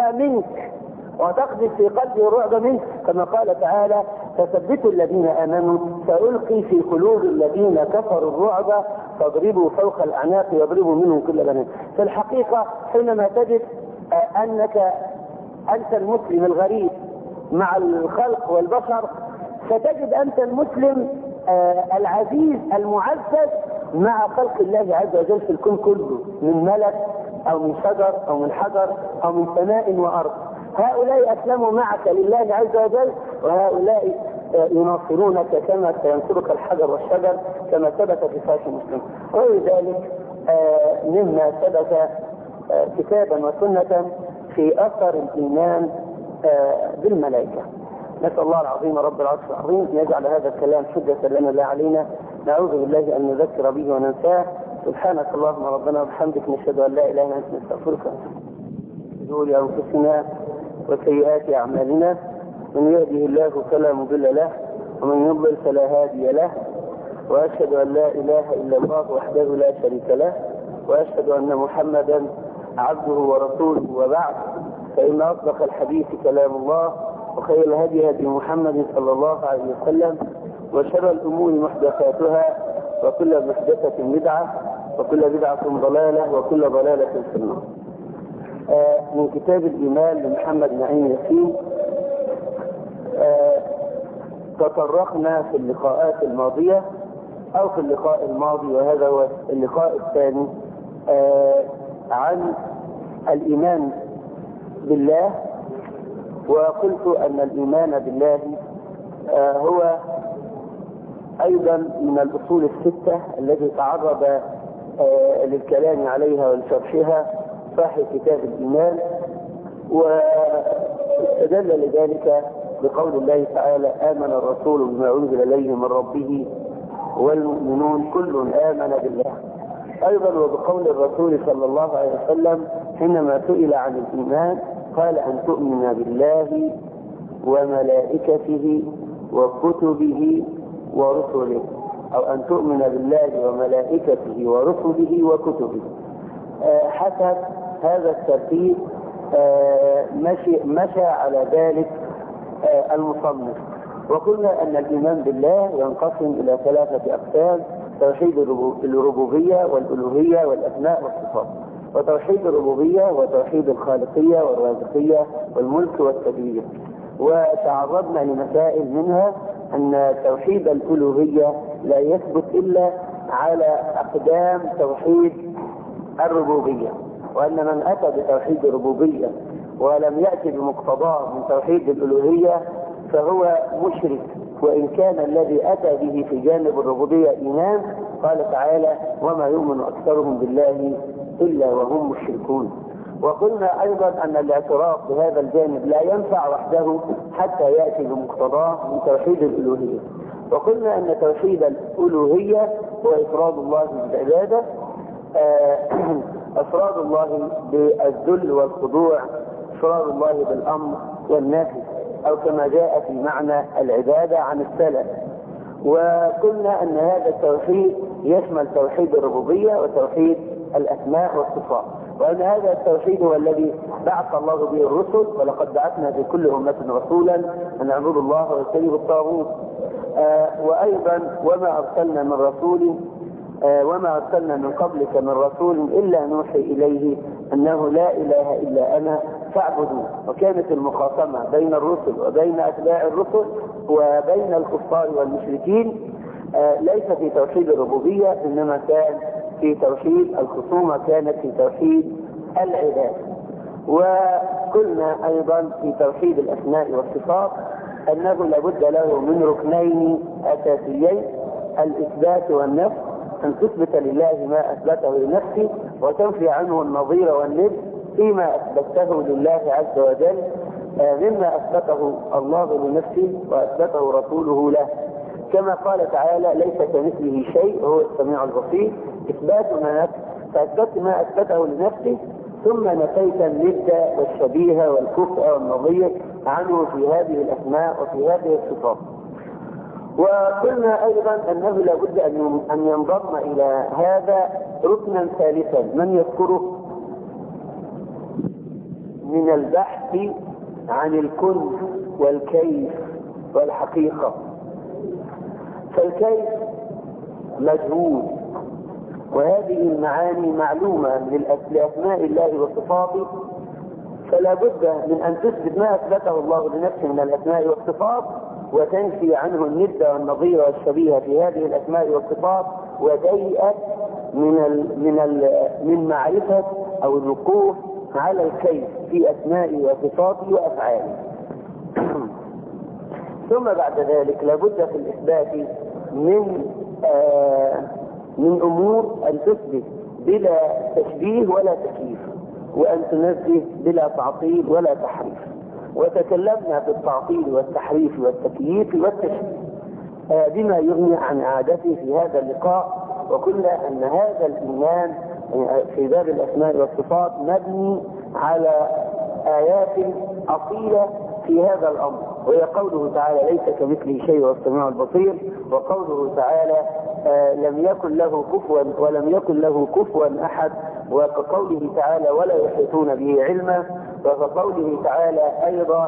الرعب منك كما قال تعالى فثبتوا الذين آمنوا سألقي في قلوب الذين كفروا الرعب فاضربوا فوق الأعناق يضربوا منهم كل بنان. في الحقيقة حينما تجد أنت المسلم الغريب مع الخلق والبشر، ستجد أنت المسلم العزيز المعزز مع خلق الله عز وجل في الكون كله، من ملك أو من شجر أو من حجر أو من سماء وأرض. هؤلاء أسلموا معك لله عز وجل، وهؤلاء يناصرونك كما سينصرك الحجر والشجر كما ثبت في صحيح مسلم. ولذلك مما ثبت كتابا وسنة في أثر الإيمان بالملائكة. نسأل الله العظيم رب العرش العظيم أن يجعل هذا الكلام حجة لنا لا علينا، نعوذ بالله أن نذكر به وننساه. سبحانك اللهم ربنا وبحمدك نشهد أن لا إله إلا أنت نستغفرك. شرور أنفسنا وسيئات أعمالنا، من يهده الله فلا مضل له ومن يضلل فلا هادي له، وأشهد أن لا إله إلا الله وحده لا شريك له، وأشهد أن محمدا عبده ورسوله. وبعد، فإن أصدق الحديث كلام الله، وخير الهدي هدي محمد صلى الله عليه وسلم، وشر الأمور محدثاتها، وكل محدثة بدعة، وكل بدعة ضلالة، وكل ضلالة في النار. من كتاب الإيمان لمحمد نعيم ياسين. تطرقنا في اللقاءات الماضية أو في اللقاء الماضي وهذا هو اللقاء الثاني عن الإيمان بالله، وقلت أن الإيمان بالله هو أيضا من الأصول الستة التي تعرض للكلام عليها ولشرحها صاحب كتاب الإيمان، واستدل لذلك بقول الله تعالى آمن الرسول بما أنزل إليه من ربه والمؤمنون كل آمن بالله. أيضا وبقول الرسول صلى الله عليه وسلم حينما سئل عن الإيمان قال أن تؤمن بالله وملائكته وكتبه ورسله، أو أن تؤمن بالله وملائكته ورسله وكتبه، حسب هذا الترتيب مشى على ذلك المصنف. وقلنا أن الإيمان بالله ينقسم إلى 3 أقسام: توحيد الربوبية والألوهية والأسماء والصفات. وتوحيد الربوبية وتوحيد الخالقية والرازقية والملك والتدبير. وتعرضنا لمسائل منها أن توحيد الألوهية لا يثبت إلا على أقدام توحيد الربوبية، وأن من أتى بتوحيد الربوبية ولم يأتي بمقتضاه من توحيد الألوهية فهو مشرك، وإن كان الذي أتى به في جانب الربوبية إيمان. قال تعالى: وما يؤمن أكثرهم بالله إلا وهم مشركون. وقلنا أيضا أن الاعتراف بهذا الجانب لا ينفع وحده حتى يأتي بمقتضاه من توحيد الألوهية. وقلنا أن توحيد الألوهية هو إفراد الله بالعبادة، إفراد الله بالذل والخضوع، إفراد الله بالأمر والنهي، أو كما جاء في معنى العبادة عن السلف. وقلنا أن هذا التوحيد يشمل توحيد الربوبية وتوحيد الأسماء والصفات، وأن هذا التوحيد هو الذي بعث الله به الرسل: ولقد بعثنا في كل أمة رسولا أن اعبدوا الله واجتنبوا الطاغوت. وأيضا وما أرسلنا من قبلك من رسول إلا نوحي إليه أنه لا إله إلا أنا فاعبدوا. وكانت المخاصمة بين الرسل وبين أتباع الرسل وبين الكفار والمشركين ليس في توحيد الربوبية، إنما كان في توحيد الخصومة، كانت في توحيد العبادة. وقلنا أيضا في توحيد الأسماء والصفات أنه لابد له من ركنين أساسيين: الإثبات والنفي، أن تثبت لله ما أثبته لنفسه وتنفي عنه النظير والند فيما أثبته لله عز وجل مما أثبته الله لنفسه وأثبته رسوله له، كما قال تعالى: ليس كمثله شيء وهو السميع البصير. إثبات ما فأثبت ما أثبته لنفسه، ثم نفيت الند والشبيه والكفء والنظير عنه في هذه الأسماء وفي هذه الصفات. وقلنا أيضا أنه لابد أن ينضم إلى هذا ركنا ثالثا من يذكره من البحث عن الكنز والكيف والحقيقة. فالكيف مجهول، وهذه المعاني معلومة لأسماء الله وصفاته، فلا بد من أن تثبت ما أثبته الله لنفسه من الأسماء والصفات وتنفي عنه الند والنظير والشبيه في هذه الأسماء والصفات، وتيأس من معرفة أو الوقوف على الكيف في أسمائه وصفاته وأفعاله. ثم بعد ذلك لابد في الإثبات من أمور أن تثبت بلا تشبيه ولا تكييف، وأن تنزه بلا تعطيل ولا تحريف. وتكلمنا بالتعطيل والتحريف والتكييف والتشبيه بما يغني عن عادته في هذا اللقاء. وقلنا أن هذا الإيمان في باب الأسماء والصفات مبني على آيات أصيلة في هذا الأمر، وهي قوله تعالى: ليس كمثله شيء والسميع البصير، وقوله تعالى: لم يكن له كفوا أحد، وكقوله تعالى: ولا يحيطون به علما، وكقوله تعالى أيضا: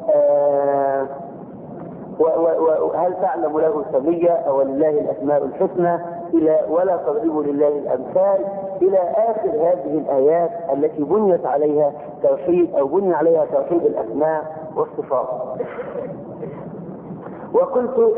وهل تعلم له سميا أو لله الأسماء الحسنى، إلى ولا تضربوا لله الأمثال، إلى آخر هذه الآيات التي بنيت عليها توحيد أو بني عليها توحيد الأسماء والصفات. وقلت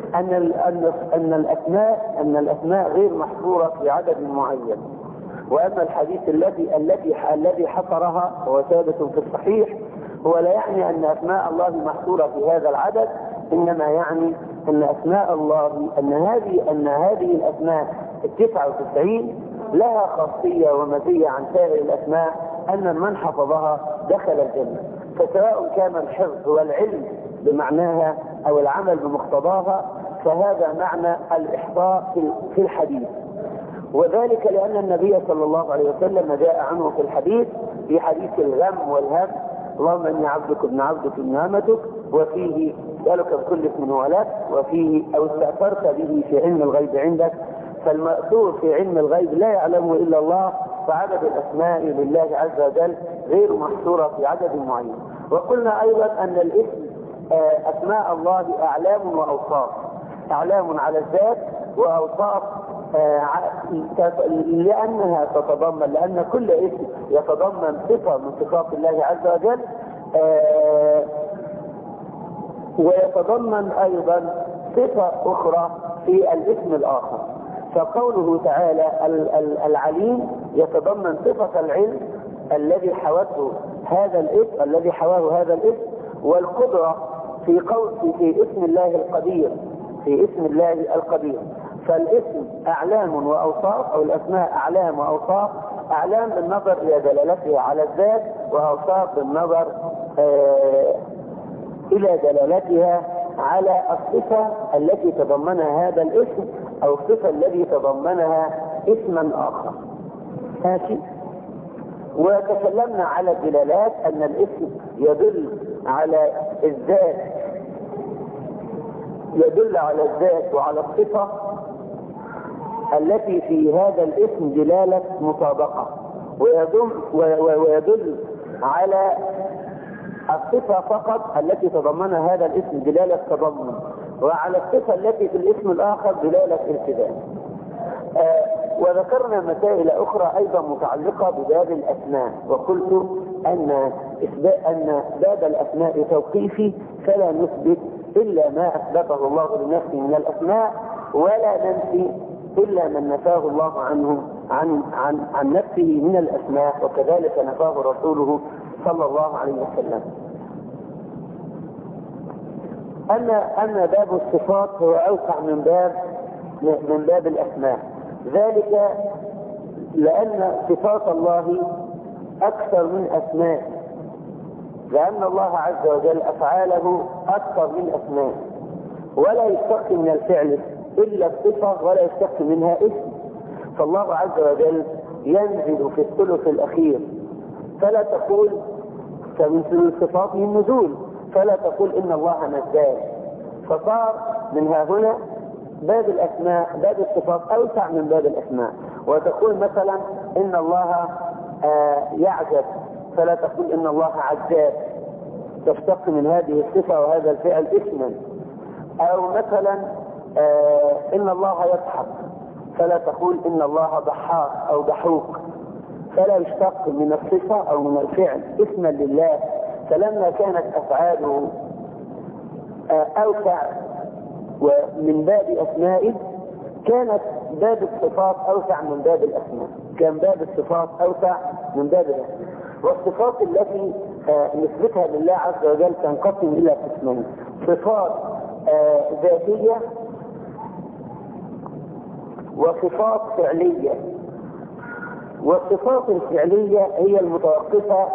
أن الأسماء غير محصورة في عدد معين، وأما الحديث الذي حصرها هو ثابت في الصحيح، هو لا يعني أن أسماء الله محصورة في هذا العدد، إنما يعني أن أسماء الله أن هذه الأسماء 99 لها خاصية ومزية عن سائر الأسماء، أن من حفظها دخل الجنة. فسواء كان الحفظ والعلم بمعناها أو العمل بمقتضاها، فهذا معنى الإحصاء في الحديث. وذلك لأن النبي صلى الله عليه وسلم جاء عنه في الحديث، في حديث الغم والهم: اللهم إني عبدك ابن عبدك ابن أمتك، وفيه سألك بكل اسم هو لك، وفيه أو استأثرت به في علم الغيب عندك. فالمأثور في علم الغيب لا يعلمه إلا الله، فعدد الأسماء لله عز وجل غير محصورة في عدد معين. وقلنا أيضا أن الاسم أسماء الله أعلام وأوصاف، أعلام على الذات وأوصاف لأنها تتضمن، لأن كل اسم يتضمن صفة من صفات الله عز وجل، ويتضمن أيضا صفة أخرى في الاسم الآخر. فقوله تعالى العليم يتضمن صفة العلم الذي حوته هذا الاسم، الذي حواه هذا الاسم، والقدرة في اسم الله القدير، في اسم الله القدير. فالاسم أعلام وأوصاف، أو الأسماء أعلام وأوصاف، أعلام بالنظر إلى دلالتها على الذات، وأوصاف بالنظر إلى دلالتها على الصفة التي تضمنها هذا الاسم، أو الصفة التي تضمنها اسما آخر. ماشي. وتكلمنا على الدلالات، أن الاسم يدل على الذات، يدل على الذات وعلى الصفة التي في هذا الاسم دلالة مطابقة، ويدل على الصفة فقط التي تضمنها هذا الاسم دلالة تضمن، وعلى الصفة التي في الاسم الآخر دلالة التزام. وذكرنا مسائل أخرى أيضا متعلقة بباب الأسماء، وقلت أن باب الأسماء توقيفي، فلا نثبت إلا ما أثبته الله لنفسه من الأسماء، ولا ننفي إلا من نفاه الله عنه عن نفسه من الأسماء، وكذلك نفاه رسوله صلى الله عليه وسلم. أن باب الصفات هو أوسع من باب الأسماء، ذلك لأن صفات الله أكثر من أسماء، لأن الله عز وجل أفعاله أكثر من أسماء، ولا يشتق من الفعل إلا الصفة، ولا يشتق منها اسم. فالله عز وجل ينزل في الثلث الأخير، فلا تقول كمثل صفاته النزول، فلا تقول إن الله نزال. فصار منها هنا باب الأسماء، باب الصفات أوسع من باب الأسماء. وتقول مثلا إن الله يعجب، فلا تقول إن الله عجاب، تشتق من هذه الصفة وهذا الفعل اسما. أو مثلا إن الله يضحك، فلا تقول إن الله ضحاك أو ضحوك، فلا يشتق من الصفة أو من الفعل اسما لله. فلما كانت أفعاله أوسع ومن باب أسمائه، كانت باب الصفات أوسع من باب الأسماء، كان باب الصفات أوسع من باب الأسماء. والصفات التي نثبتها لله عز وجل تنقسم إلى قسمين: صفات ذاتية، وصفات فعلية. والصفات الفعلية هي المتوقفة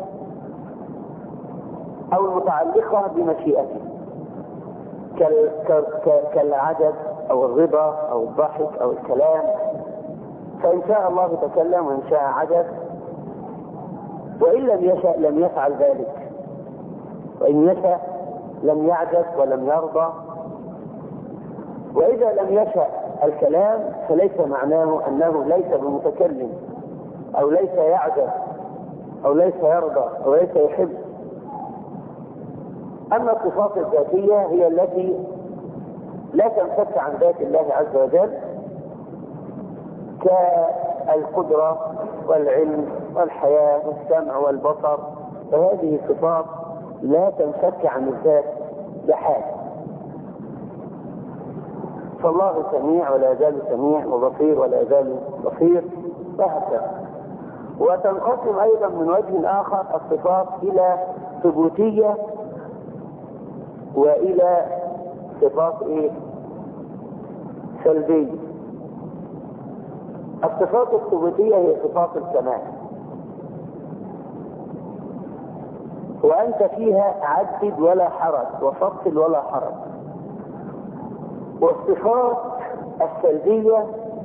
أو المتعلقة بمشيئته، كالعجب أو الرضا أو الضحك أو الكلام. فإن شاء الله تكلم، وإن شاء عجب، وإن لم يشأ لم يفعل ذلك، وإن يشأ لم يعجب ولم يرضى. وإذا لم يشأ الكلام فليس معناه أنه ليس بمتكلم، أو ليس يعجب، أو ليس يرضى، أو ليس يحب. أما الصفات الذاتية هي التي لا تنفك عن ذات الله عز وجل، كالقدرة والعلم والحياة والسمع والبصر، فهذه الصفات لا تنفك عن الذات بحال. فالله سميع ولا يزال سميع، وبصير ولا يزال بصير، وهكذا. وتنقسم أيضا من وجه آخر الصفات إلى ثبوتية وإلى صفات سلبية. الصفات الثبوتية هي صفات الكمال، وأنت فيها عدد ولا حرج، وفصل ولا حرج. والصفات السلبية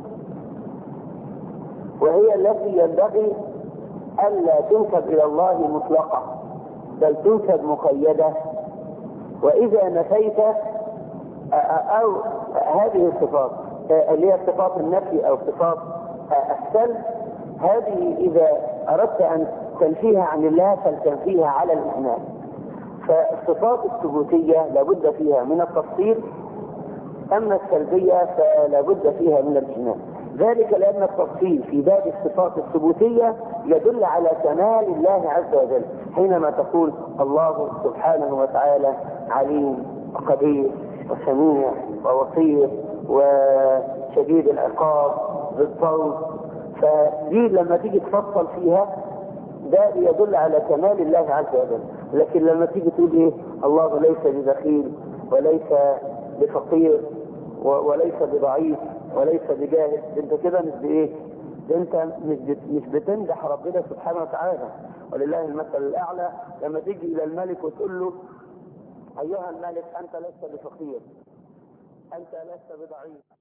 وهي التي ينبغي ألا تنسب إلى الله مطلقة، بل تنسب مقيدة. وإذا نفيت أو هذه الصفات اللي هي صفات النفي أو صفات السلب، هذه إذا أردت أن تنفيها عن الله فلتنفيها على الإجمال. فالصفات الثبوتية لابد فيها من التفصيل، أما السلبية فلا بد فيها من الإجمال. ذلك لأن التفصيل في باب الصفات الثبوتية يدل على كمال الله عز وجل، حينما تقول الله سبحانه وتعالى عليم وقدير وسميع وبصير وشديد العقاب ذي الطول، فدي لما تيجي تفصل فيها ده يدل على كمال الله عز وجل. لكن لما تيجي تقول ايه الله ليس ببخيل وليس بفقير وليس بضعيف وليس بجاهل، انت كده مش بايه، انت مش بتمدح ربنا سبحانه وتعالى. ولله المثل الاعلى لما تيجي الى الملك وتقول له ايها الملك انت لست بفقير، انت لست بضعيف.